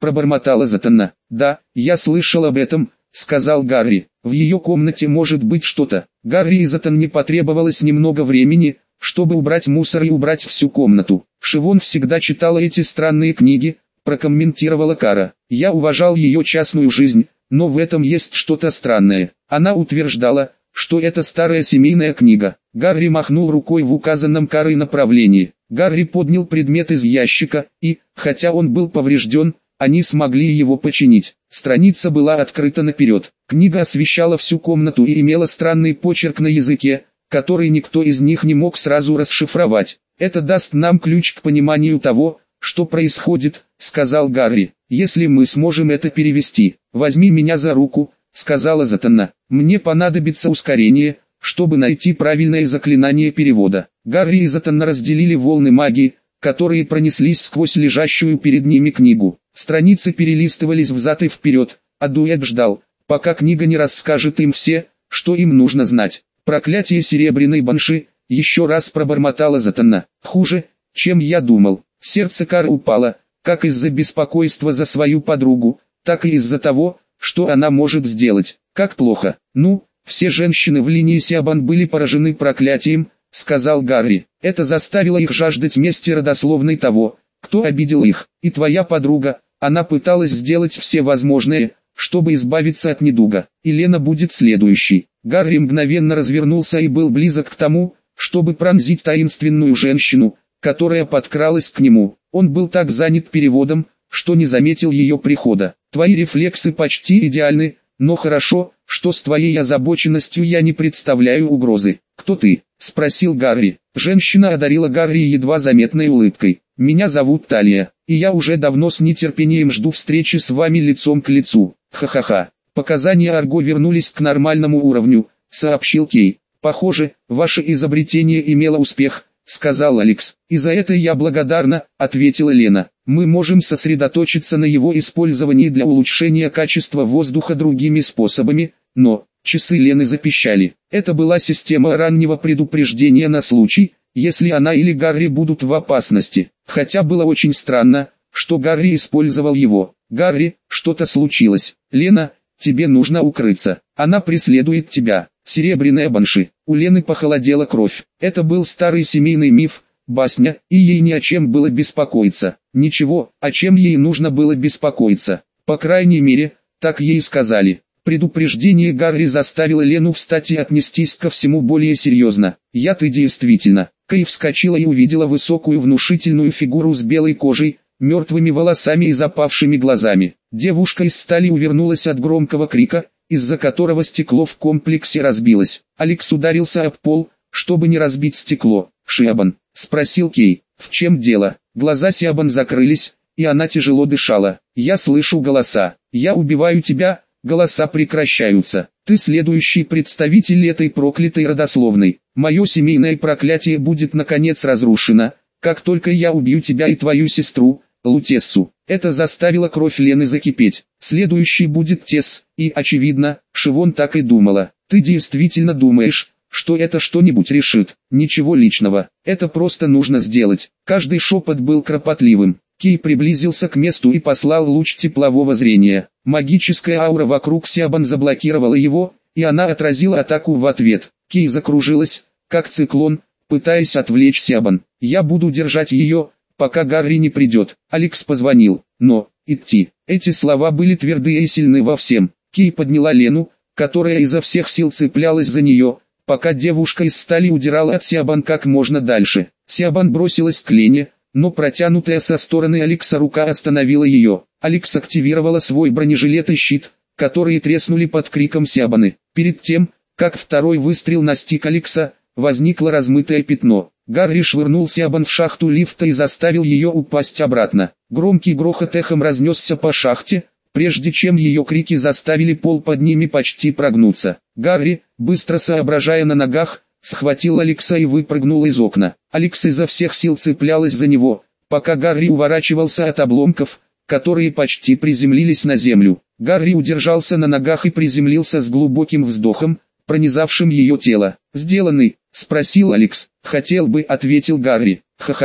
пробормотала Затанна. «Да, я слышал об этом», — сказал Гарри. «В ее комнате может быть что-то». Гарри и Затанне потребовалось немного времени, чтобы убрать мусор и убрать всю комнату. «Шивон всегда читала эти странные книги», — прокомментировала Кара. «Я уважал ее частную жизнь, но в этом есть что-то странное». Она утверждала, что это старая семейная книга. Гарри махнул рукой в указанном Карой направлении. Гарри поднял предмет из ящика, и, хотя он был поврежден, они смогли его починить. Страница была открыта наперед. Книга освещала всю комнату и имела странный почерк на языке, который никто из них не мог сразу расшифровать. «Это даст нам ключ к пониманию того, что происходит», — сказал Гарри. «Если мы сможем это перевести. Возьми меня за руку», — сказала Затанна. «Мне понадобится ускорение, чтобы найти правильное заклинание перевода». Гарри и Затанна разделили волны магии, которые пронеслись сквозь лежащую перед ними книгу. Страницы перелистывались взад и вперед, а дуэт ждал, пока книга не расскажет им все, что им нужно знать. «Проклятие серебряной банши», — еще раз пробормотала Затанна. «Хуже, чем я думал». Сердце Кары упало, как из-за беспокойства за свою подругу, так и из-за того, что она может сделать. «Как плохо». «Ну, все женщины в линии Сиабан были поражены проклятием», — сказал Гарри. «Это заставило их жаждать мести родословной того, кто обидел их. И твоя подруга, она пыталась сделать все возможное, чтобы избавиться от недуга. И Лена будет следующей». Гарри мгновенно развернулся и был близок к тому, чтобы пронзить таинственную женщину, которая подкралась к нему. Он был так занят переводом, что не заметил ее прихода. «Твои рефлексы почти идеальны, но хорошо, что с твоей озабоченностью я не представляю угрозы». «Кто ты?» — спросил Гарри. Женщина одарила Гарри едва заметной улыбкой. «Меня зовут Талия, и я уже давно с нетерпением жду встречи с вами лицом к лицу. Ха-ха-ха». «Показания Арго вернулись к нормальному уровню», — сообщил Кей. «Похоже, ваше изобретение имело успех», — сказал Алекс. «И за это я благодарна», — ответила Лена. «Мы можем сосредоточиться на его использовании для улучшения качества воздуха другими способами, но...» Часы Лены запищали. Это была система раннего предупреждения на случай, если она или Гарри будут в опасности. Хотя было очень странно, что Гарри использовал его. «Гарри, что-то случилось. Лена, тебе нужно укрыться. Она преследует тебя». Серебряная банши. У Лены похолодела кровь. Это был старый семейный миф, басня, и ей ни о чем было беспокоиться. Ничего, о чем ей нужно было беспокоиться. По крайней мере, так ей сказали. Предупреждение Гарри заставило Лену встать и отнестись ко всему более серьезно. «Я ты действительно». Кэй вскочила и увидела высокую внушительную фигуру с белой кожей, мертвыми волосами и запавшими глазами. Девушка из стали увернулась от громкого крика, из-за которого стекло в комплексе разбилось. Алекс ударился об пол, чтобы не разбить стекло. «Сиабан?» — спросил Кей. «В чем дело?» Глаза Сиабан закрылись, и она тяжело дышала. «Я слышу голоса. Я убиваю тебя». Голоса прекращаются. «Ты следующий представитель этой проклятой родословной. Мое семейное проклятие будет наконец разрушено, как только я убью тебя и твою сестру, Лутессу». Это заставило кровь Лены закипеть. Следующий будет Тесс, и, очевидно, Шивон так и думала. «Ты действительно думаешь, что это что-нибудь решит?» «Ничего личного, это просто нужно сделать». Каждый шепот был кропотливым. Кей приблизился к месту и послал луч теплового зрения. Магическая аура вокруг Сиабан заблокировала его, и она отразила атаку в ответ. Кей закружилась, как циклон, пытаясь отвлечь Сиабан. «Я буду держать ее, пока Гарри не придет». Алекс позвонил, но «идти». Эти слова были твердые и сильны во всем. Кей подняла Лену, которая изо всех сил цеплялась за нее, пока девушка из стали удирала от Сиабан как можно дальше. Сиабан бросилась к Лене, но протянутая со стороны Алекса рука остановила ее. Алекс активировала свой бронежилет и щит, которые треснули под криком Сиабаны. Перед тем, как второй выстрел настиг Алекса, возникло размытое пятно. Гарри швырнул Сиабан в шахту лифта и заставил ее упасть обратно. Громкий грохот эхом разнесся по шахте, прежде чем ее крики заставили пол под ними почти прогнуться. Гарри, быстро соображая на ногах, схватил Алекса и выпрыгнул из окна. Алекс изо всех сил цеплялась за него, пока Гарри уворачивался от обломков, которые почти приземлились на землю. Гарри удержался на ногах и приземлился с глубоким вздохом, пронизавшим ее тело. «Сделанный?» — спросил Алекс. «Хотел бы», — ответил Гарри. «Ха-ха-ха».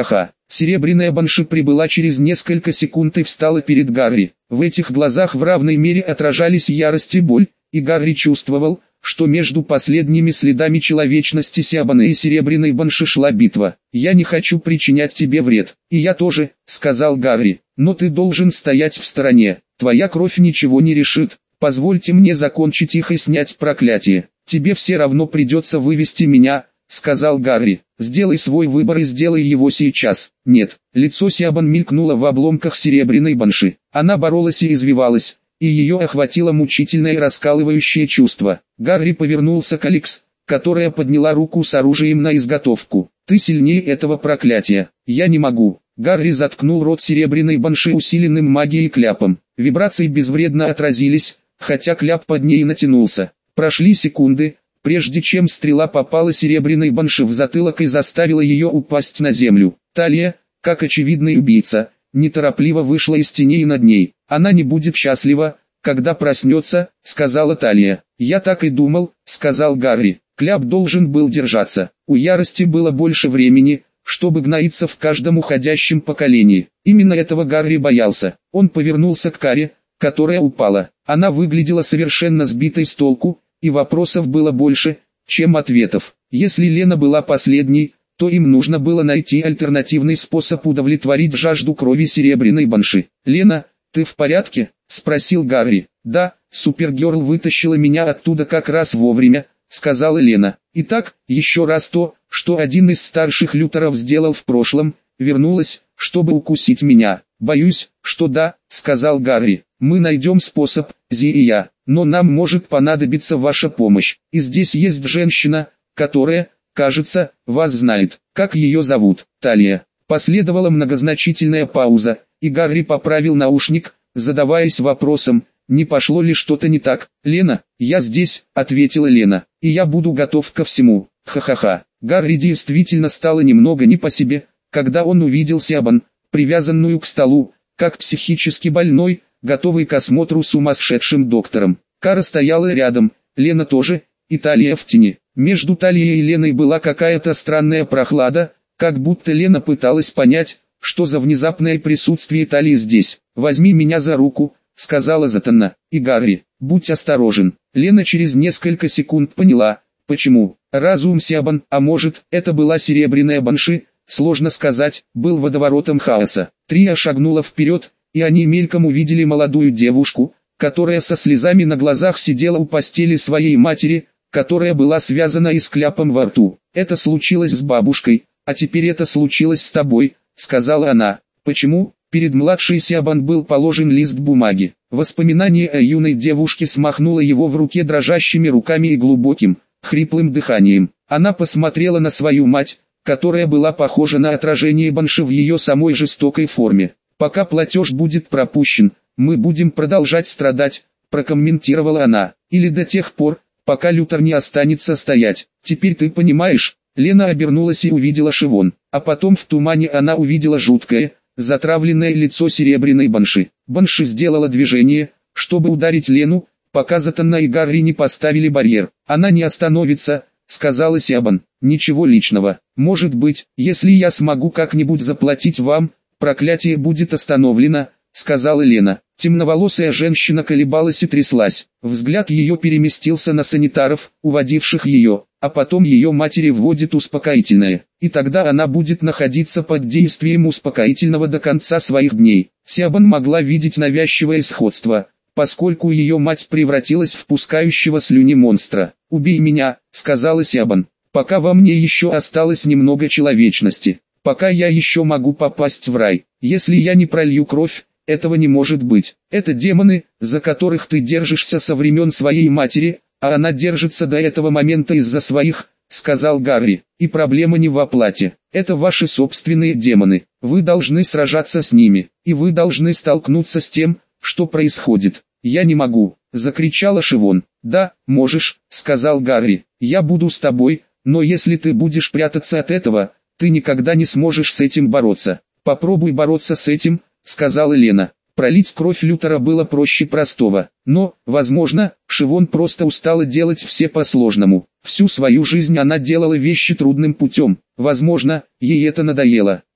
Серебряная банши прибыла через несколько секунд и встала перед Гарри. В этих глазах в равной мере отражались ярость и боль, и Гарри чувствовал, что между последними следами человечности Сиабана и Серебряной банши шла битва. «Я не хочу причинять тебе вред». «И я тоже», — сказал Гарри, — «но ты должен стоять в стороне. Твоя кровь ничего не решит. Позвольте мне закончить их и снять проклятие. Тебе все равно придется вывести меня», — сказал Гарри. «Сделай свой выбор и сделай его сейчас». «Нет». Лицо Сиабан мелькнуло в обломках Серебряной банши. Она боролась и извивалась, и ее охватило мучительное и раскалывающее чувство. Гарри повернулся к Алекс, которая подняла руку с оружием на изготовку. «Ты сильнее этого проклятия». «Я не могу». Гарри заткнул рот Серебряной банши усиленным магией кляпом. Вибрации безвредно отразились, хотя кляп под ней натянулся. Прошли секунды, прежде чем стрела попала Серебряной банши в затылок и заставила ее упасть на землю. Талия, как очевидный убийца, неторопливо вышла из теней над ней. «Она не будет счастлива, когда проснется», — сказала Талия. «Я так и думал», — сказал Гарри. Кляп должен был держаться. У ярости было больше времени, чтобы гноиться в каждом уходящем поколении. Именно этого Гарри боялся. Он повернулся к Каре, которая упала. Она выглядела совершенно сбитой с толку, и вопросов было больше, чем ответов. Если Лена была последней, то им нужно было найти альтернативный способ удовлетворить жажду крови Серебряной банши. «Лена, ты в порядке?» — спросил Гарри. «Да, Супергерл вытащила меня оттуда как раз вовремя», — сказала Лена. «Итак, еще раз то, что один из старших Лютеров сделал в прошлом, вернулась, чтобы укусить меня». «Боюсь, что да», — сказал Гарри. «Мы найдем способ, Зи и я, но нам может понадобиться ваша помощь. И здесь есть женщина, которая, кажется, вас знает. Как ее зовут?» «Талия». Последовала многозначительная пауза, и Гарри поправил наушник, задаваясь вопросом, не пошло ли что-то не так. «Лена, я здесь», — ответила Лена, — «и я буду готов ко всему». Ха-ха-ха. Гарри действительно стало немного не по себе, когда он увидел Сиабан, привязанную к столу, как психически больной, готовый к осмотру сумасшедшим доктором. Кара стояла рядом, Лена тоже, и Талия в тени. Между Талией и Леной была какая-то странная прохлада, как будто Лена пыталась понять, что за внезапное присутствие Талии здесь. «Возьми меня за руку», — сказала Затанна, — «и Гарри, будь осторожен». Лена через несколько секунд поняла, почему. Разум Сиабан, а может, это была Серебряная банши, сложно сказать, был водоворотом хаоса. Трия шагнула вперед, и они мельком увидели молодую девушку, которая со слезами на глазах сидела у постели своей матери, которая была связана и с кляпом во рту. «Это случилось с бабушкой, а теперь это случилось с тобой», — сказала она. «Почему?» Перед младшей Сиабан был положен лист бумаги. Воспоминание о юной девушке смахнуло его в руке дрожащими руками и глубоким, хриплым дыханием. Она посмотрела на свою мать, которая была похожа на отражение банши в ее самой жестокой форме. «Пока платеж будет пропущен, мы будем продолжать страдать», — прокомментировала она. «Или до тех пор, пока Лютер не останется стоять. Теперь ты понимаешь?» Лена обернулась и увидела Шивон, а потом в тумане она увидела жуткое, затравленное лицо Серебряной банши. Банши сделала движение, чтобы ударить Лену, пока Затанна и Гарри не поставили барьер. «Она не остановится», — сказала Сиабан. «Ничего личного. Может быть, если я смогу как-нибудь заплатить вам, проклятие будет остановлено», — сказала Лена. Темноволосая женщина колебалась и тряслась. Взгляд ее переместился на санитаров, уводивших ее, а потом ее матери вводит успокоительное. И тогда она будет находиться под действием успокоительного до конца своих дней. Сиабан могла видеть навязчивое сходство, поскольку ее мать превратилась в пускающего слюни монстра. «Убей меня», — сказала Сиабан, — «пока во мне еще осталось немного человечности, пока я еще могу попасть в рай. Если я не пролью кровь, этого не может быть. Это демоны, за которых ты держишься со времен своей матери, а она держится до этого момента из-за своих», — сказал Гарри. «И проблема не в оплате. Это ваши собственные демоны. Вы должны сражаться с ними, и вы должны столкнуться с тем, что происходит». «Я не могу», — закричала Шивон. «Да, можешь», — сказал Гарри. «Я буду с тобой, но если ты будешь прятаться от этого, ты никогда не сможешь с этим бороться». «Попробуй бороться с этим», — сказала Лена. Пролить кровь Лютера было проще простого, но, возможно, Шивон просто устала делать все по-сложному. Всю свою жизнь она делала вещи трудным путем. Возможно, ей это надоело.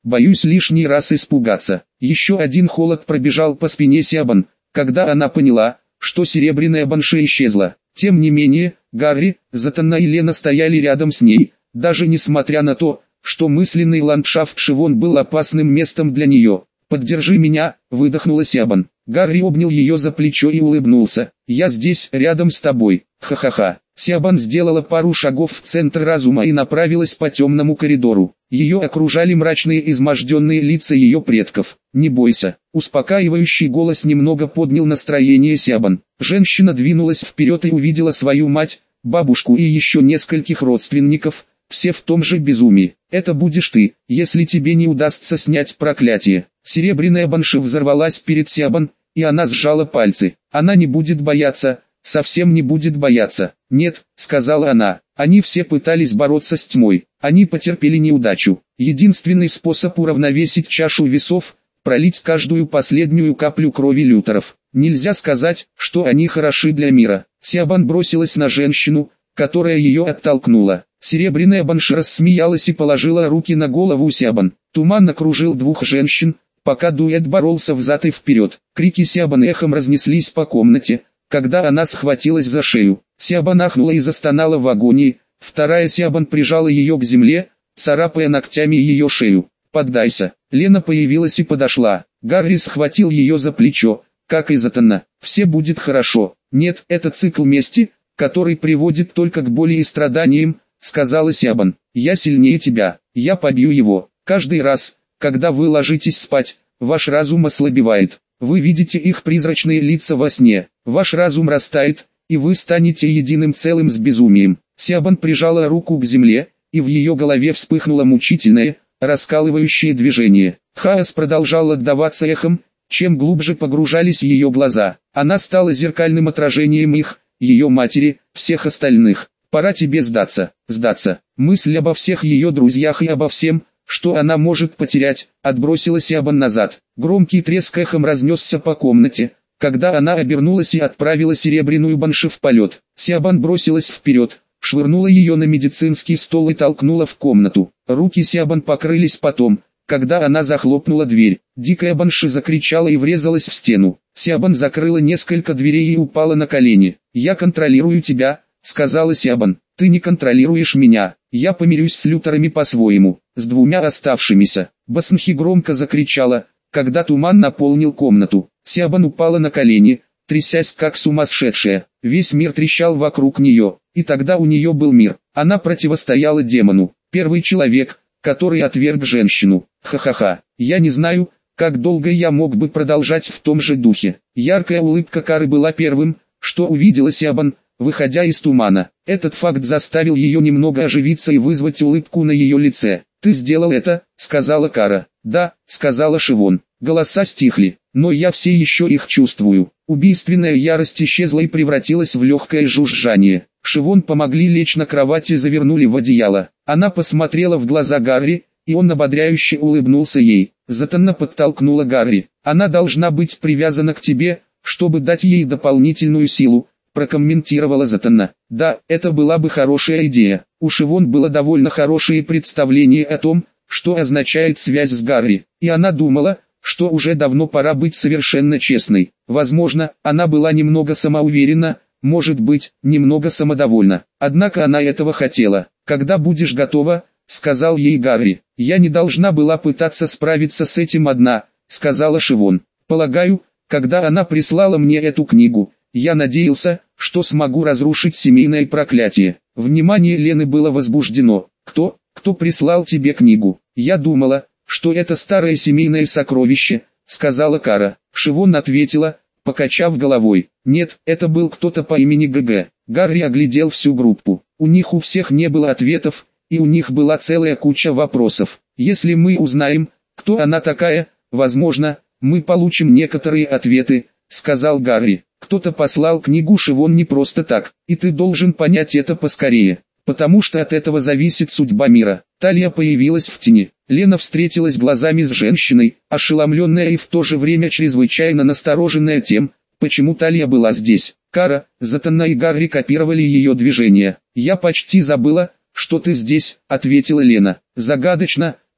Боюсь лишний раз испугаться. Еще один холод пробежал по спине Сиабан, когда она поняла, что серебряная банши исчезла. Тем не менее, Гарри, Затана и Лена стояли рядом с ней, даже несмотря на то, что мысленный ландшафт Шивон был опасным местом для нее. «Поддержи меня», — выдохнула Сиабан. Гарри обнял ее за плечо и улыбнулся. «Я здесь, рядом с тобой. Ха-ха-ха». Сиабан сделала пару шагов в центр разума и направилась по темному коридору. Ее окружали мрачные изможденные лица ее предков. «Не бойся». Успокаивающий голос немного поднял настроение Сиабан. Женщина двинулась вперед и увидела свою мать, бабушку и еще нескольких родственников, все в том же безумии. «Это будешь ты, если тебе не удастся снять проклятие». Серебряная банши взорвалась перед Сиабан, и она сжала пальцы. «Она не будет бояться, совсем не будет бояться». «Нет», — сказала она, — «они все пытались бороться с тьмой, они потерпели неудачу. Единственный способ уравновесить чашу весов — пролить каждую последнюю каплю крови лютеров. Нельзя сказать, что они хороши для мира». Сиабан бросилась на женщину, которая ее оттолкнула. Серебряная банши рассмеялась и положила руки на голову Сиабан. Туман окружил двух женщин, пока дуэт боролся взад и вперед. Крики Сиабан эхом разнеслись по комнате, когда она схватилась за шею. Сиабан ахнула и застонала в агонии, вторая Сиабан прижала ее к земле, царапая ногтями ее шею. «Поддайся». Лена появилась и подошла. Гарри схватил ее за плечо, как и Затана. «Все будет хорошо». «Нет, это цикл мести, который приводит только к боли и страданиям», — сказала Сиабан. «Я сильнее тебя, я побью его. Каждый раз, когда вы ложитесь спать, ваш разум ослабевает. Вы видите их призрачные лица во сне. Ваш разум растает, и вы станете единым целым с безумием». Сиабан прижала руку к земле, и в ее голове вспыхнуло мучительное, раскалывающее движение. Хаос продолжал отдаваться эхом, чем глубже погружались ее глаза. Она стала зеркальным отражением их, ее матери, всех остальных. «Пора тебе сдаться, сдаться». Мысль обо всех ее друзьях и обо всем, что она может потерять, отбросила Сиабан назад. Громкий треск эхом разнесся по комнате, когда она обернулась и отправила серебряную банши в полет. Сиабан бросилась вперед, швырнула ее на медицинский стол и толкнула в комнату. Руки Сиабан покрылись потом, когда она захлопнула дверь. Дикая банши закричала и врезалась в стену. Сиабан закрыла несколько дверей и упала на колени. «Я контролирую тебя», — сказала Сиабан. «Ты не контролируешь меня. Я помирюсь с лютерами по-своему, с двумя оставшимися». Баснхи громко закричала, когда туман наполнил комнату. Сиабан упала на колени, трясясь как сумасшедшая. Весь мир трещал вокруг нее, и тогда у нее был мир. Она противостояла демону. Первый человек, который отверг женщину. Ха-ха-ха. Я не знаю, как долго я мог бы продолжать в том же духе. Яркая улыбка Кары была первым, что увидела Сиабан, выходя из тумана. Этот факт заставил ее немного оживиться и вызвать улыбку на ее лице. «Ты сделал это», — сказала Кара. «Да», — сказала Шивон. Голоса стихли, но я все еще их чувствую. Убийственная ярость исчезла и превратилась в легкое жужжание. Шивон помогли лечь на кровать и завернули в одеяло. Она посмотрела в глаза Гарри, и он ободряюще улыбнулся ей. Затана подтолкнула Гарри. «Она должна быть привязана к тебе, чтобы дать ей дополнительную силу», прокомментировала Затана. «Да, это была бы хорошая идея». У Шивон было довольно хорошее представление о том, что означает связь с Гарри, и она думала, что уже давно пора быть совершенно честной. Возможно, она была немного самоуверена, может быть, немного самодовольна. Однако она этого хотела. «Когда будешь готова», — сказал ей Гарри. «Я не должна была пытаться справиться с этим одна», — сказала Шивон. «Полагаю, когда она прислала мне эту книгу, я надеялся, что смогу разрушить семейное проклятие». Внимание Лены было возбуждено. «Кто прислал тебе книгу?» «Я думала, что это старое семейное сокровище», — сказала Кара. Шивон ответила, покачав головой. «Нет, это был кто-то по имени ГГ». Гарри оглядел всю группу. У них у всех не было ответов, и у них была целая куча вопросов. «Если мы узнаем, кто она такая, возможно, мы получим некоторые ответы», — сказал Гарри. «Кто-то послал книгу Шивон не просто так, и ты должен понять это поскорее, потому что от этого зависит судьба мира». Талия появилась в тени. Лена встретилась глазами с женщиной, ошеломленная и в то же время чрезвычайно настороженная тем, почему Талия была здесь. Кара, Затана и Гарри копировали ее движения. «Я почти забыла, что ты здесь», — ответила Лена. «Загадочно,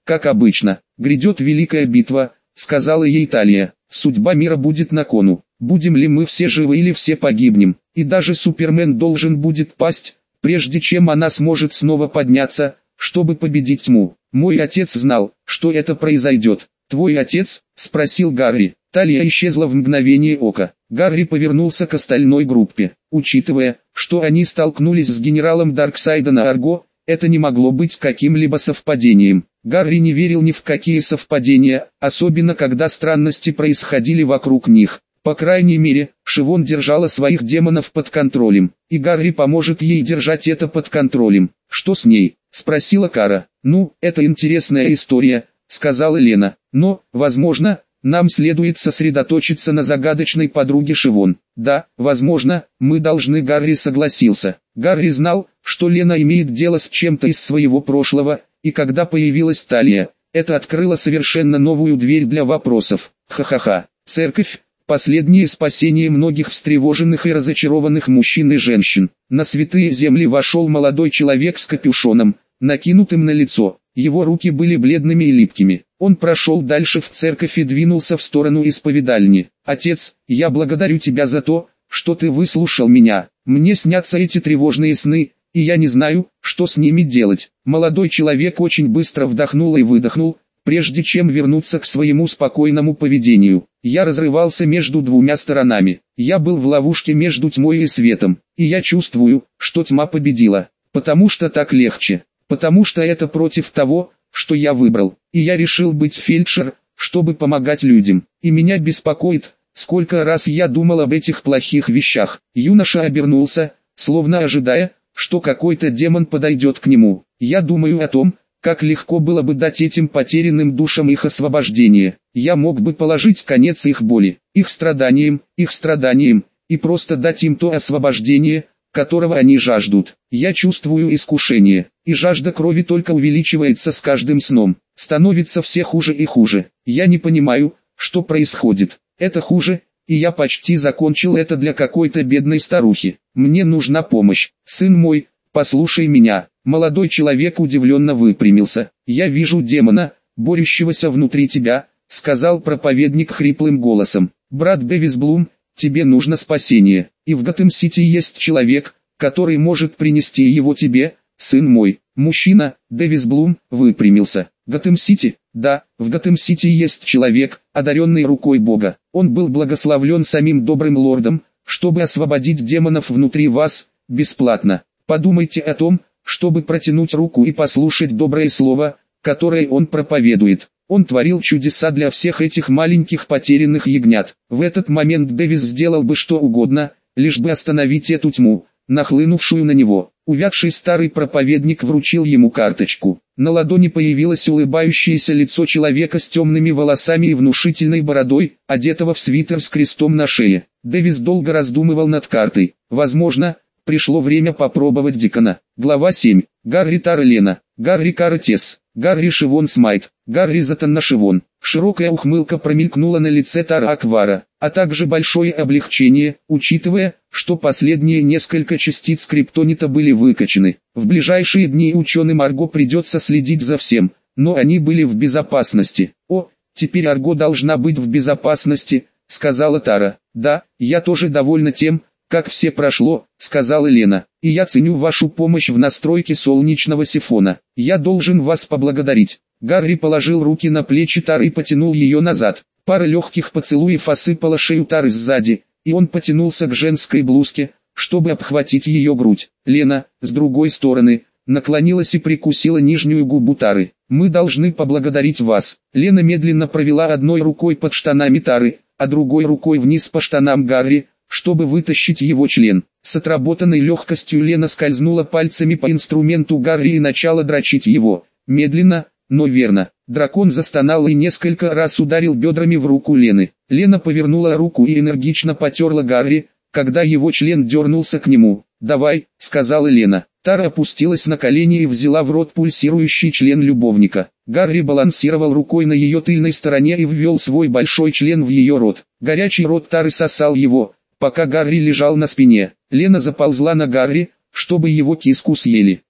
как обычно. Грядет великая битва, сказала ей Талия. Судьба мира будет на кону. Будем ли мы все живы или все погибнем? И даже Супермен должен будет пасть, прежде чем она сможет снова подняться, чтобы победить тьму. Мой отец знал, что это произойдет. Твой отец? Спросил Гарри. Талия исчезла в мгновение ока. Гарри повернулся к остальной группе. Учитывая, что они столкнулись с генералом Дарксайда на Арго, это не могло быть каким-либо совпадением. Гарри не верил ни в какие совпадения, особенно когда странности происходили вокруг них. По крайней мере, Шивон держала своих демонов под контролем, и Гарри поможет ей держать это под контролем. «Что с ней?» – спросила Кара. «Ну, это интересная история», – сказала Лена. «Но, возможно, нам следует сосредоточиться на загадочной подруге Шивон». «Да, возможно, мы должны», – Гарри согласился. Гарри знал, что Лена имеет дело с чем-то из своего прошлого, и когда появилась Талия, это открыло совершенно новую дверь для вопросов. Ха-ха-ха. Церковь – последнее спасение многих встревоженных и разочарованных мужчин и женщин. На святые земли вошел молодой человек с капюшоном, накинутым на лицо. Его руки были бледными и липкими. Он прошел дальше в церковь и двинулся в сторону исповедальни. «Отец, я благодарю тебя за то, что ты выслушал меня. Мне снятся эти тревожные сны, и я не знаю, что с ними делать». Молодой человек очень быстро вдохнул и выдохнул, прежде чем вернуться к своему спокойному поведению. «Я разрывался между двумя сторонами. Я был в ловушке между тьмой и светом, и я чувствую, что тьма победила, потому что так легче, потому что это против того, что я выбрал, и я решил быть фельдшер, чтобы помогать людям, и меня беспокоит, сколько раз я думал об этих плохих вещах». Юноша обернулся, словно ожидая, что какой-то демон подойдет к нему. «Я думаю о том, как легко было бы дать этим потерянным душам их освобождение. Я мог бы положить конец их боли, их страданиям, и просто дать им то освобождение, которого они жаждут. Я чувствую искушение, и жажда крови только увеличивается с каждым сном, становится все хуже и хуже. Я не понимаю, что происходит. Это хуже, и я почти закончил это для какой-то бедной старухи. Мне нужна помощь. Сын мой, послушай меня». Молодой человек удивленно выпрямился. «Я вижу демона, борющегося внутри тебя», — сказал проповедник хриплым голосом. «Брат Дэвис Блум, тебе нужно спасение, и в Готэм-Сити есть человек, который может принести его тебе, сын мой». Мужчина, Дэвис Блум, выпрямился. «Готэм-Сити?» «Да, в Готэм-Сити есть человек, одаренный рукой Бога. Он был благословлен самим добрым лордом, чтобы освободить демонов внутри вас, бесплатно. Подумайте о том, чтобы протянуть руку и послушать доброе слово, которое он проповедует. Он творил чудеса для всех этих маленьких потерянных ягнят. В этот момент Дэвис сделал бы что угодно, лишь бы остановить эту тьму, нахлынувшую на него». Увядший старый проповедник вручил ему карточку. На ладони появилось улыбающееся лицо человека с темными волосами и внушительной бородой, одетого в свитер с крестом на шее. Дэвис долго раздумывал над картой. Возможно, пришло время попробовать Дикона. Глава 7. Гарри Тара Лена, Гарри Кара Тесс, Гарри Шивон Смайт, Гарри Затанна Шивон. Широкая ухмылка промелькнула на лице Тара Аквара, а также большое облегчение, учитывая, что последние несколько частиц криптонита были выкачаны. В ближайшие дни ученым Арго придется следить за всем, но они были в безопасности. «О, теперь Арго должна быть в безопасности», — сказала Тара. «Да, я тоже довольна тем, как все прошло», — сказала Лена, — «и я ценю вашу помощь в настройке солнечного сифона. Я должен вас поблагодарить». Гарри положил руки на плечи Тары и потянул ее назад. Пара легких поцелуев осыпала шею Тары сзади, и он потянулся к женской блузке, чтобы обхватить ее грудь. Лена, с другой стороны, наклонилась и прикусила нижнюю губу Тары. «Мы должны поблагодарить вас». Лена медленно провела одной рукой под штанами Тары, а другой рукой вниз по штанам Гарри, чтобы вытащить его член. С отработанной легкостью Лена скользнула пальцами по инструменту Гарри и начала дрочить его. Медленно, но верно. Дракон застонал и несколько раз ударил бедрами в руку Лены. Лена повернула руку и энергично потерла Гарри, когда его член дернулся к нему. «Давай», — сказала Лена. Тара опустилась на колени и взяла в рот пульсирующий член любовника. Гарри балансировал рукой на ее тыльной стороне и ввел свой большой член в ее рот. Горячий рот Тары сосал его, пока Гарри лежал на спине. Лена заползла на Гарри, чтобы его киску съели.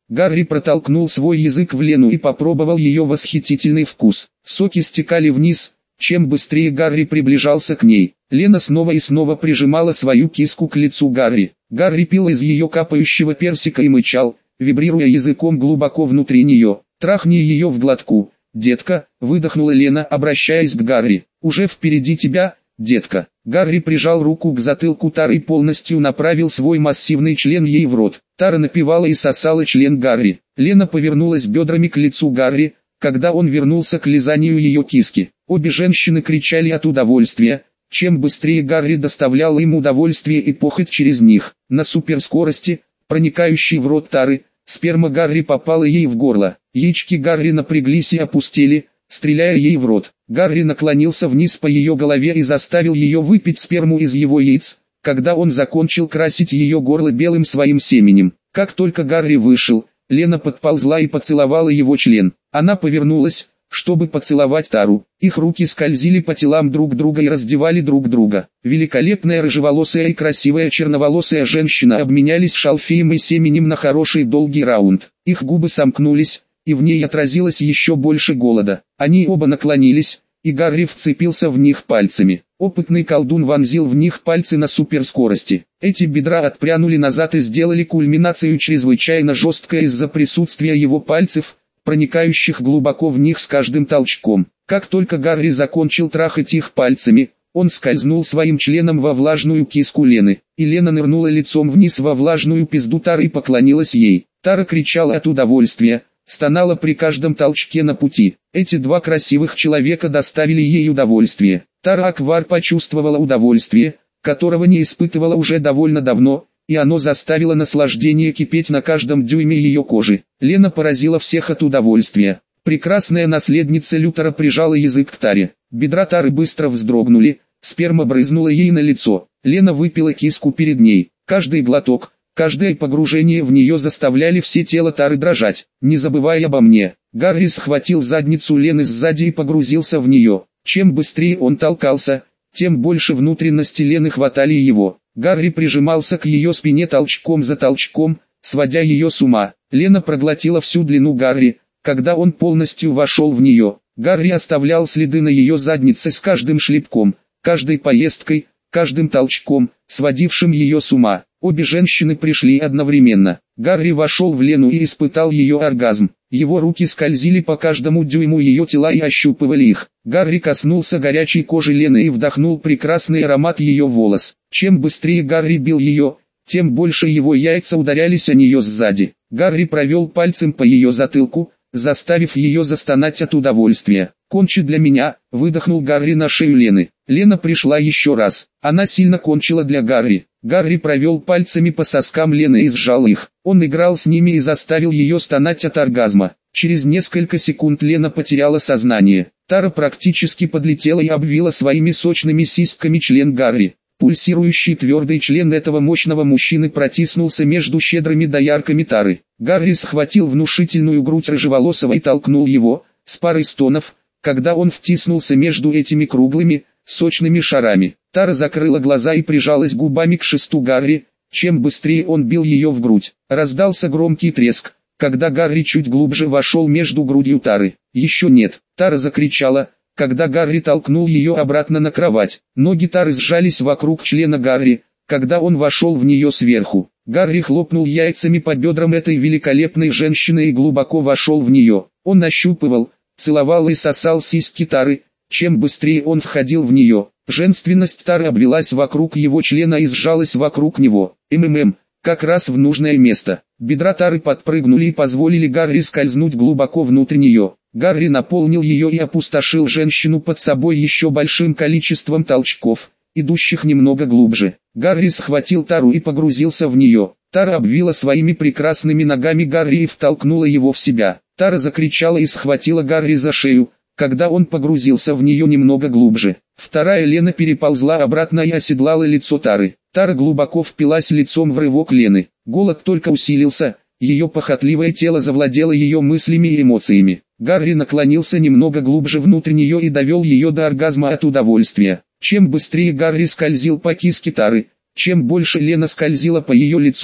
Гарри протолкнул свой язык в Лену и попробовал ее восхитительный вкус. Соки стекали вниз. Чем быстрее Гарри приближался к ней, Лена снова и снова прижимала свою киску к лицу Гарри. Гарри пил из ее капающего персика и мычал, вибрируя языком глубоко внутри нее. «Трахни ее в глотку, детка», — выдохнула Лена, обращаясь к Гарри. «Уже впереди тебя, детка». Гарри прижал руку к затылку Тары и полностью направил свой массивный член ей в рот. Тара напевала и сосала член Гарри. Лена повернулась бедрами к лицу Гарри, когда он вернулся к лизанию ее киски. Обе женщины кричали от удовольствия. Чем быстрее Гарри доставлял им удовольствие и похоть через них, на суперскорости, проникающей в рот Тары, сперма Гарри попала ей в горло. Яички Гарри напряглись и опустили, стреляя ей в рот. Гарри наклонился вниз по ее голове и заставил ее выпить сперму из его яиц, когда он закончил красить ее горло белым своим семенем. Как только Гарри вышел, Лена подползла и поцеловала его член. Она повернулась, чтобы поцеловать Тару. Их руки скользили по телам друг друга и раздевали друг друга. Великолепная рыжеволосая и красивая черноволосая женщина обменялись шалфеем и семенем на хороший долгий раунд. Их губы сомкнулись, и в ней отразилось еще больше голода. Они оба наклонились, и Гарри вцепился в них пальцами. Опытный колдун вонзил в них пальцы на суперскорости. Эти бедра отпрянули назад и сделали кульминацию чрезвычайно жесткой из-за присутствия его пальцев, проникающих глубоко в них с каждым толчком. Как только Гарри закончил трахать их пальцами, он скользнул своим членом во влажную киску Лены, и Лена нырнула лицом вниз во влажную пизду Тары и поклонилась ей. Тара кричала от удовольствия, стонала при каждом толчке на пути. Эти два красивых человека доставили ей удовольствие. Тара Аквар почувствовала удовольствие, которого не испытывала уже довольно давно, и оно заставило наслаждение кипеть на каждом дюйме ее кожи. Лена поразила всех от удовольствия. Прекрасная наследница Лютера прижала язык к Таре. Бедра Тары быстро вздрогнули, сперма брызнула ей на лицо. Лена выпила киску перед ней. Каждый глоток, каждое погружение в нее заставляли все тело Тары дрожать. «Не забывай обо мне». Гарри схватил задницу Лены сзади и погрузился в нее. Чем быстрее он толкался, тем больше внутренности Лены хватали его. Гарри прижимался к ее спине толчком за толчком, сводя ее с ума. Лена проглотила всю длину Гарри, когда он полностью вошел в нее. Гарри оставлял следы на ее заднице с каждым шлепком, каждой поездкой, каждым толчком, сводившим ее с ума. Обе женщины пришли одновременно. Гарри вошел в Лену и испытал ее оргазм. Его руки скользили по каждому дюйму ее тела и ощупывали их. Гарри коснулся горячей кожи Лены и вдохнул прекрасный аромат ее волос. Чем быстрее Гарри бил ее, тем больше его яйца ударялись о нее сзади. Гарри провел пальцем по ее затылку, заставив ее застонать от удовольствия. «Кончи для меня», — выдохнул Гарри на шею Лены. Лена пришла еще раз. Она сильно кончила для Гарри. Гарри провел пальцами по соскам Лены и сжал их. Он играл с ними и заставил ее стонать от оргазма. Через несколько секунд Лена потеряла сознание. Тара практически подлетела и обвила своими сочными сиськами член Гарри. Пульсирующий твердый член этого мощного мужчины протиснулся между щедрыми доярками Тары. Гарри схватил внушительную грудь рыжеволосого и толкнул его, с парой стонов, когда он втиснулся между этими круглыми, сочными шарами. Тара закрыла глаза и прижалась губами к шесту Гарри. Чем быстрее он бил ее в грудь, раздался громкий треск, когда Гарри чуть глубже вошел между грудью Тары. «Еще нет!» Тара закричала, когда Гарри толкнул ее обратно на кровать. Ноги Тары сжались вокруг члена Гарри, когда он вошел в нее сверху. Гарри хлопнул яйцами по бедрам этой великолепной женщины и глубоко вошел в нее. Он ощупывал, целовал и сосал сиськи Тары. Чем быстрее он входил в нее, женственность Тары обвелась вокруг его члена и сжалась вокруг него. Как раз в нужное место. Бедра Тары подпрыгнули и позволили Гарри скользнуть глубоко внутрь нее. Гарри наполнил ее и опустошил женщину под собой еще большим количеством толчков, идущих немного глубже. Гарри схватил Тару и погрузился в нее. Тара обвила своими прекрасными ногами Гарри и втолкнула его в себя. Тара закричала и схватила Гарри за шею, когда он погрузился в нее немного глубже. Вторая Лена переползла обратно и оседлала лицо Тары. Тара глубоко впилась лицом в рывок Лены. Голод только усилился, ее похотливое тело завладело ее мыслями и эмоциями. Гарри наклонился немного глубже внутрь нее и довел ее до оргазма от удовольствия. Чем быстрее Гарри скользил по киске Тары, чем больше Лена скользила по ее лицу,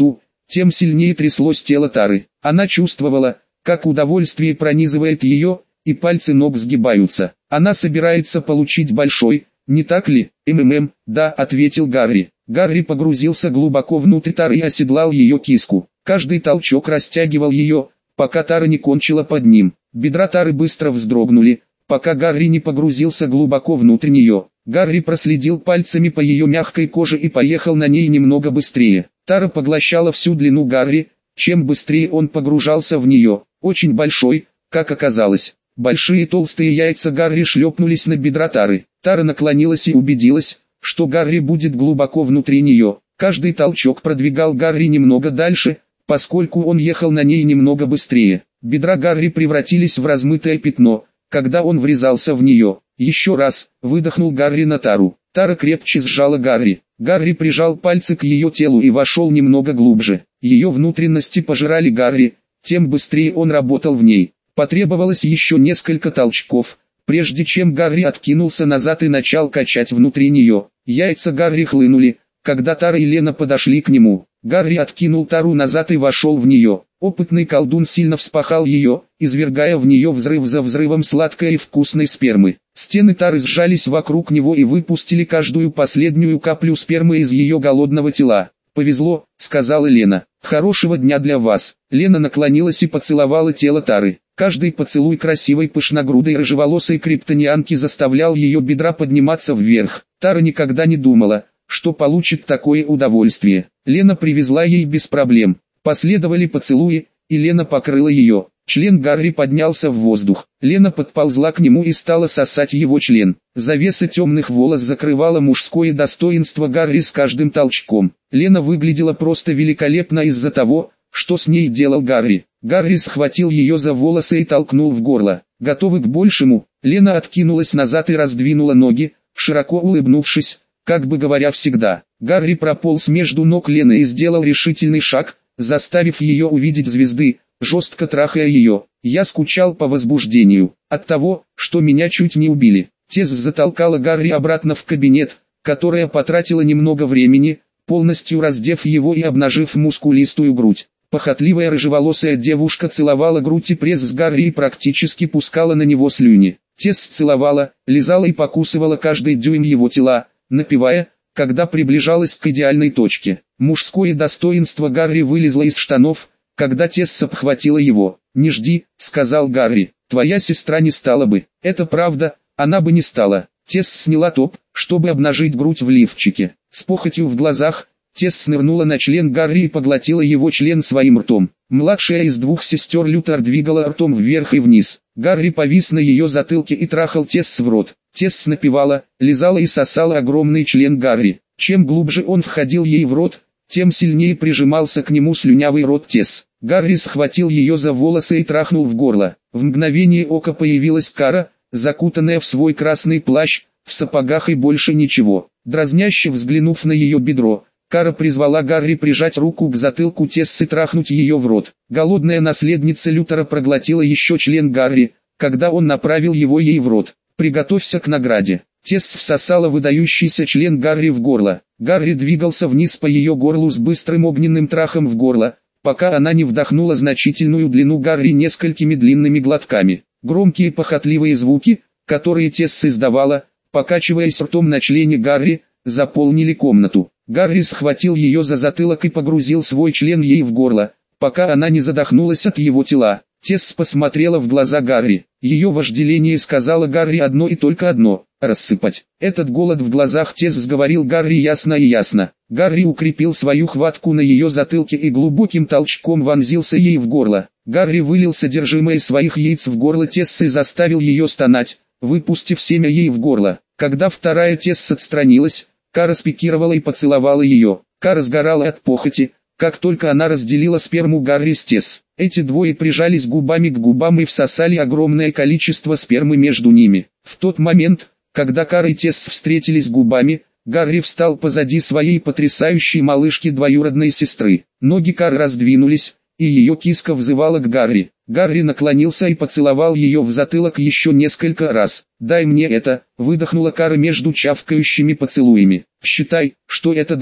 тем сильнее тряслось тело Тары. Она чувствовала, как удовольствие пронизывает ее, и пальцы ног сгибаются. Она собирается получить большой, не так ли? Да, ответил Гарри. Гарри погрузился глубоко внутрь Тары и оседлал ее киску. Каждый толчок растягивал ее, пока Тара не кончила под ним. Бедра Тары быстро вздрогнули, пока Гарри не погрузился глубоко внутрь нее. Гарри проследил пальцами по ее мягкой коже и поехал на ней немного быстрее. Тара поглощала всю длину Гарри, чем быстрее он погружался в нее. Очень большой, как оказалось. Большие толстые яйца Гарри шлепнулись на бедра Тары. Тара наклонилась и убедилась, что Гарри будет глубоко внутри нее. Каждый толчок продвигал Гарри немного дальше, поскольку он ехал на ней немного быстрее. Бедра Гарри превратились в размытое пятно, когда он врезался в нее. Еще раз, выдохнул Гарри на Тару. Тара крепче сжала Гарри. Гарри прижал пальцы к ее телу и вошел немного глубже. Ее внутренности пожирали Гарри, тем быстрее он работал в ней. Потребовалось еще несколько толчков, прежде чем Гарри откинулся назад и начал качать внутри нее. Яйца Гарри хлынули, когда Тара и Лена подошли к нему. Гарри откинул Тару назад и вошел в нее. Опытный колдун сильно вспахал ее, извергая в нее взрыв за взрывом сладкой и вкусной спермы. Стены Тары сжались вокруг него и выпустили каждую последнюю каплю спермы из ее голодного тела. «Повезло», — сказала Лена. «Хорошего дня для вас». Лена наклонилась и поцеловала тело Тары. Каждый поцелуй красивой пышногрудой рыжеволосой криптонианки заставлял ее бедра подниматься вверх. Тара никогда не думала, что получит такое удовольствие. Лена привезла ей без проблем. Последовали поцелуи, и Лена покрыла ее. Член Гарри поднялся в воздух. Лена подползла к нему и стала сосать его член. Завеса темных волос закрывала мужское достоинство Гарри с каждым толчком. Лена выглядела просто великолепно из-за того, что с ней делал Гарри. Гарри схватил ее за волосы и толкнул в горло. Готовы к большему, Лена откинулась назад и раздвинула ноги, широко улыбнувшись, как бы говоря всегда. Гарри прополз между ног Лены и сделал решительный шаг, заставив ее увидеть звезды, жестко трахая ее. Я скучал по возбуждению, от того, что меня чуть не убили. Тесс затолкала Гарри обратно в кабинет, которая потратила немного времени, полностью раздев его и обнажив мускулистую грудь. Похотливая рыжеволосая девушка целовала грудь и пресс с Гарри и практически пускала на него слюни. Тесс целовала, лизала и покусывала каждый дюйм его тела, напевая, когда приближалась к идеальной точке. Мужское достоинство Гарри вылезло из штанов, когда Тесс обхватила его. «Не жди», — сказал Гарри, — «твоя сестра не стала бы». «Это правда, она бы не стала». Тесс сняла топ, чтобы обнажить грудь в лифчике. С похотью в глазах, Тесс нырнула на член Гарри и поглотила его член своим ртом. Младшая из двух сестер Лютер двигала ртом вверх и вниз. Гарри повис на ее затылке и трахал Тесс в рот. Тесс напевала, лизала и сосала огромный член Гарри. Чем глубже он входил ей в рот, тем сильнее прижимался к нему слюнявый рот Тесс. Гарри схватил ее за волосы и трахнул в горло. В мгновение ока появилась Кара, закутанная в свой красный плащ, в сапогах и больше ничего. Дразняще взглянув на ее бедро, Кара призвала Гарри прижать руку к затылку Тесс и трахнуть ее в рот. Голодная наследница Лютера проглотила еще член Гарри, когда он направил его ей в рот. «Приготовься к награде». Тесс всосала выдающийся член Гарри в горло. Гарри двигался вниз по ее горлу с быстрым огненным трахом в горло, пока она не вдохнула значительную длину Гарри несколькими длинными глотками. Громкие похотливые звуки, которые Тесс издавала, покачиваясь ртом на члене Гарри, заполнили комнату. Гарри схватил ее за затылок и погрузил свой член ей в горло, пока она не задохнулась от его тела. Тесс посмотрела в глаза Гарри. Ее вожделение сказала Гарри одно и только одно – рассыпать. Этот голод в глазах Тесс сговорил Гарри ясно и ясно. Гарри укрепил свою хватку на ее затылке и глубоким толчком вонзился ей в горло. Гарри вылил содержимое своих яиц в горло Тесс и заставил ее стонать, выпустив семя ей в горло. Когда вторая Тесс отстранилась, Кара спикировала и поцеловала ее. Кара сгорала от похоти, как только она разделила сперму Гарри с Тесс. Эти двое прижались губами к губам и всосали огромное количество спермы между ними. В тот момент, когда Кара и Тесс встретились губами, Гарри встал позади своей потрясающей малышки двоюродной сестры. Ноги Кары раздвинулись, и ее киска взывала к Гарри. Гарри наклонился и поцеловал ее в затылок еще несколько раз. «Дай мне это», — выдохнула Кара между чавкающими поцелуями. «Считай, что это дано».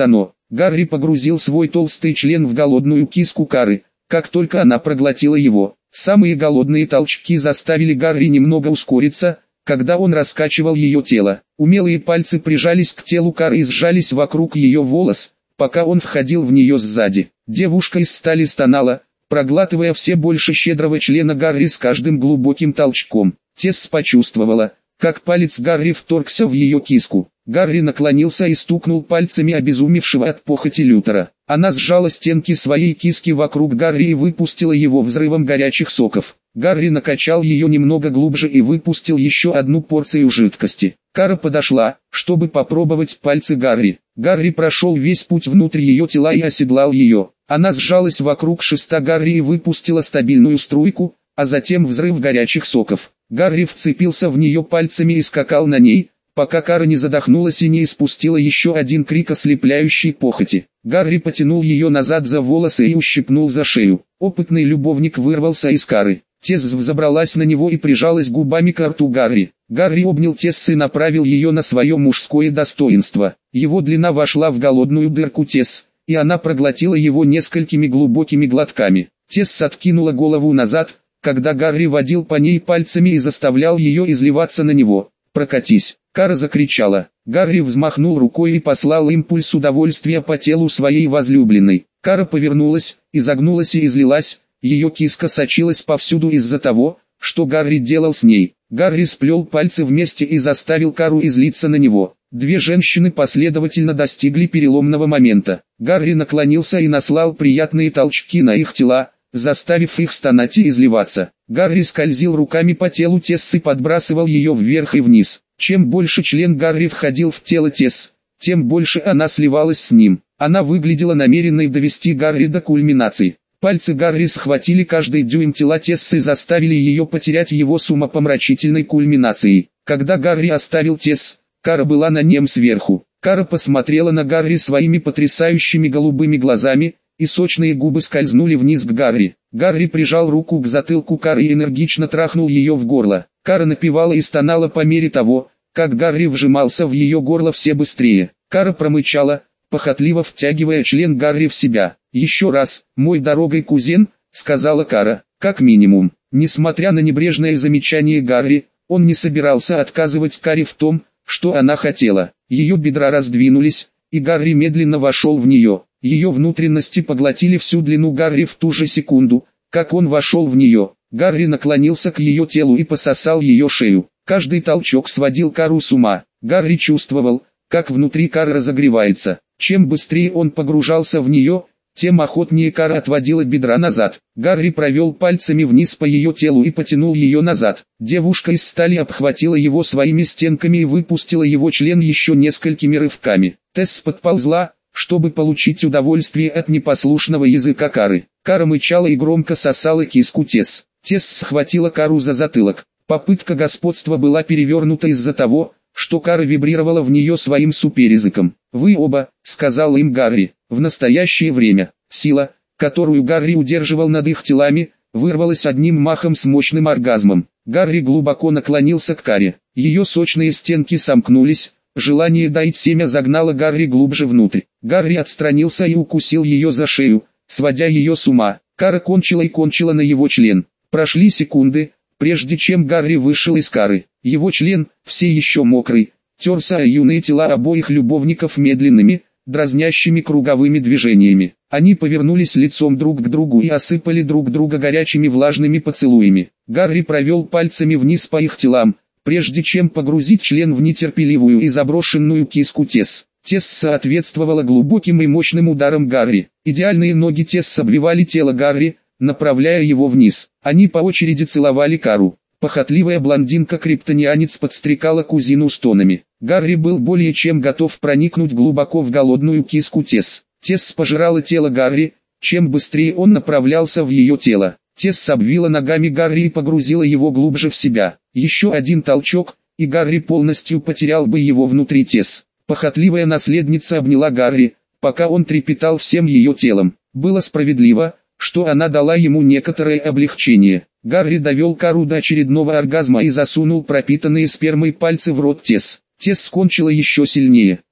Гарри погрузил свой толстый член в голодную киску Кары. Как только она проглотила его, самые голодные толчки заставили Гарри немного ускориться. Когда он раскачивал ее тело, умелые пальцы прижались к телу Кары и сжались вокруг ее волос, пока он входил в нее сзади. Девушка из стали стонала, проглатывая все больше щедрого члена Гарри с каждым глубоким толчком. Тесс почувствовала, как палец Гарри вторгся в ее киску. Гарри наклонился и стукнул пальцами обезумевшего от похоти Лютера. Она сжала стенки своей киски вокруг Гарри и выпустила его взрывом горячих соков. Гарри накачал ее немного глубже и выпустил еще одну порцию жидкости. Кара подошла, чтобы попробовать пальцы Гарри. Гарри прошел весь путь внутрь ее тела и оседлал ее. Она сжалась вокруг шеста Гарри и выпустила стабильную струйку, а затем взрыв горячих соков. Гарри вцепился в нее пальцами и скакал на ней, пока Кара не задохнулась и не испустила еще один крик ослепляющей похоти. Гарри потянул ее назад за волосы и ущипнул за шею. Опытный любовник вырвался из Кары. Тесс взобралась на него и прижалась губами к рту Гарри. Гарри обнял Тесс и направил ее на свое мужское достоинство. Его длина вошла в голодную дырку Тесс, и она проглотила его несколькими глубокими глотками. Тесс откинула голову назад, когда Гарри водил по ней пальцами и заставлял ее изливаться на него. «Прокатись!» Кара закричала. Гарри взмахнул рукой и послал импульс удовольствия по телу своей возлюбленной. Кара повернулась, изогнулась и излилась. Ее киска сочилась повсюду из-за того, что Гарри делал с ней. Гарри сплел пальцы вместе и заставил Кару излиться на него. Две женщины последовательно достигли переломного момента. Гарри наклонился и наслал приятные толчки на их тела, заставив их стонать и изливаться. Гарри скользил руками по телу Тесс и подбрасывал ее вверх и вниз. Чем больше член Гарри входил в тело Тесс, тем больше она сливалась с ним. Она выглядела намеренной довести Гарри до кульминации. Пальцы Гарри схватили каждый дюйм тела Тесс и заставили ее потерять его с умопомрачительной кульминацией. Когда Гарри оставил Тесс, Кара была на нем сверху. Кара посмотрела на Гарри своими потрясающими голубыми глазами, и сочные губы скользнули вниз к Гарри. Гарри прижал руку к затылку Кары и энергично трахнул ее в горло. Кара напевала и стонала по мере того, как Гарри вжимался в ее горло все быстрее. Кара промычала, похотливо втягивая член Гарри в себя. «Еще раз, мой дорогой кузен», — сказала Кара, — «как минимум». Несмотря на небрежное замечание Гарри, он не собирался отказывать Каре в том, что она хотела. Ее бедра раздвинулись, и Гарри медленно вошел в нее. Ее внутренности поглотили всю длину Гарри в ту же секунду, как он вошел в нее. Гарри наклонился к ее телу и пососал ее шею. Каждый толчок сводил Кару с ума. Гарри чувствовал, как внутри Кары разогревается. Чем быстрее он погружался в нее, тем охотнее Кара отводила бедра назад. Гарри провел пальцами вниз по ее телу и потянул ее назад. Девушка из стали обхватила его своими стенками и выпустила его член еще несколькими рывками. Тесс подползла, чтобы получить удовольствие от непослушного языка Кары. Кара мычала и громко сосала киску Тесс. Тесс схватила Кару за затылок. Попытка господства была перевернута из-за того, что Кара вибрировала в нее своим суперязыком. «Вы оба», — сказал им Гарри, — «в настоящее время». Сила, которую Гарри удерживал над их телами, вырвалась одним махом с мощным оргазмом. Гарри глубоко наклонился к Каре. Ее сочные стенки сомкнулись, желание дать семя загнало Гарри глубже внутрь. Гарри отстранился и укусил ее за шею, сводя ее с ума. Кара кончила и кончила на его член. Прошли секунды, прежде чем Гарри вышел из Кары. Его член, все еще мокрый, терся о юные тела обоих любовников медленными, дразнящими круговыми движениями. Они повернулись лицом друг к другу и осыпали друг друга горячими влажными поцелуями. Гарри провел пальцами вниз по их телам, прежде чем погрузить член в нетерпеливую и заброшенную киску Тесс. Тесс соответствовала глубоким и мощным ударам Гарри. Идеальные ноги Тесс обвивали тело Гарри, направляя его вниз. Они по очереди целовали Кару. Похотливая блондинка-криптонианец подстрекала кузину стонами. Гарри был более чем готов проникнуть глубоко в голодную киску Тесс. Тесс пожирала тело Гарри, чем быстрее он направлялся в ее тело. Тесс обвила ногами Гарри и погрузила его глубже в себя. Еще один толчок, и Гарри полностью потерял бы его внутри Тесс. Похотливая наследница обняла Гарри, пока он трепетал всем ее телом. Было справедливо, что она дала ему некоторое облегчение. Гарри довел Кару до очередного оргазма и засунул пропитанные спермой пальцы в рот Тесс. Тесс скончила еще сильнее.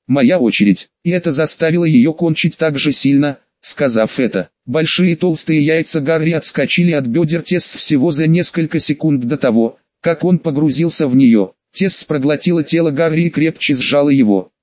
моя очередь. И это заставило ее кончить так же сильно. Сказав это, большие толстые яйца Гарри отскочили от бедер Тесс всего за несколько секунд до того, как он погрузился в нее. Тесс проглотила тело Гарри и крепче сжала его.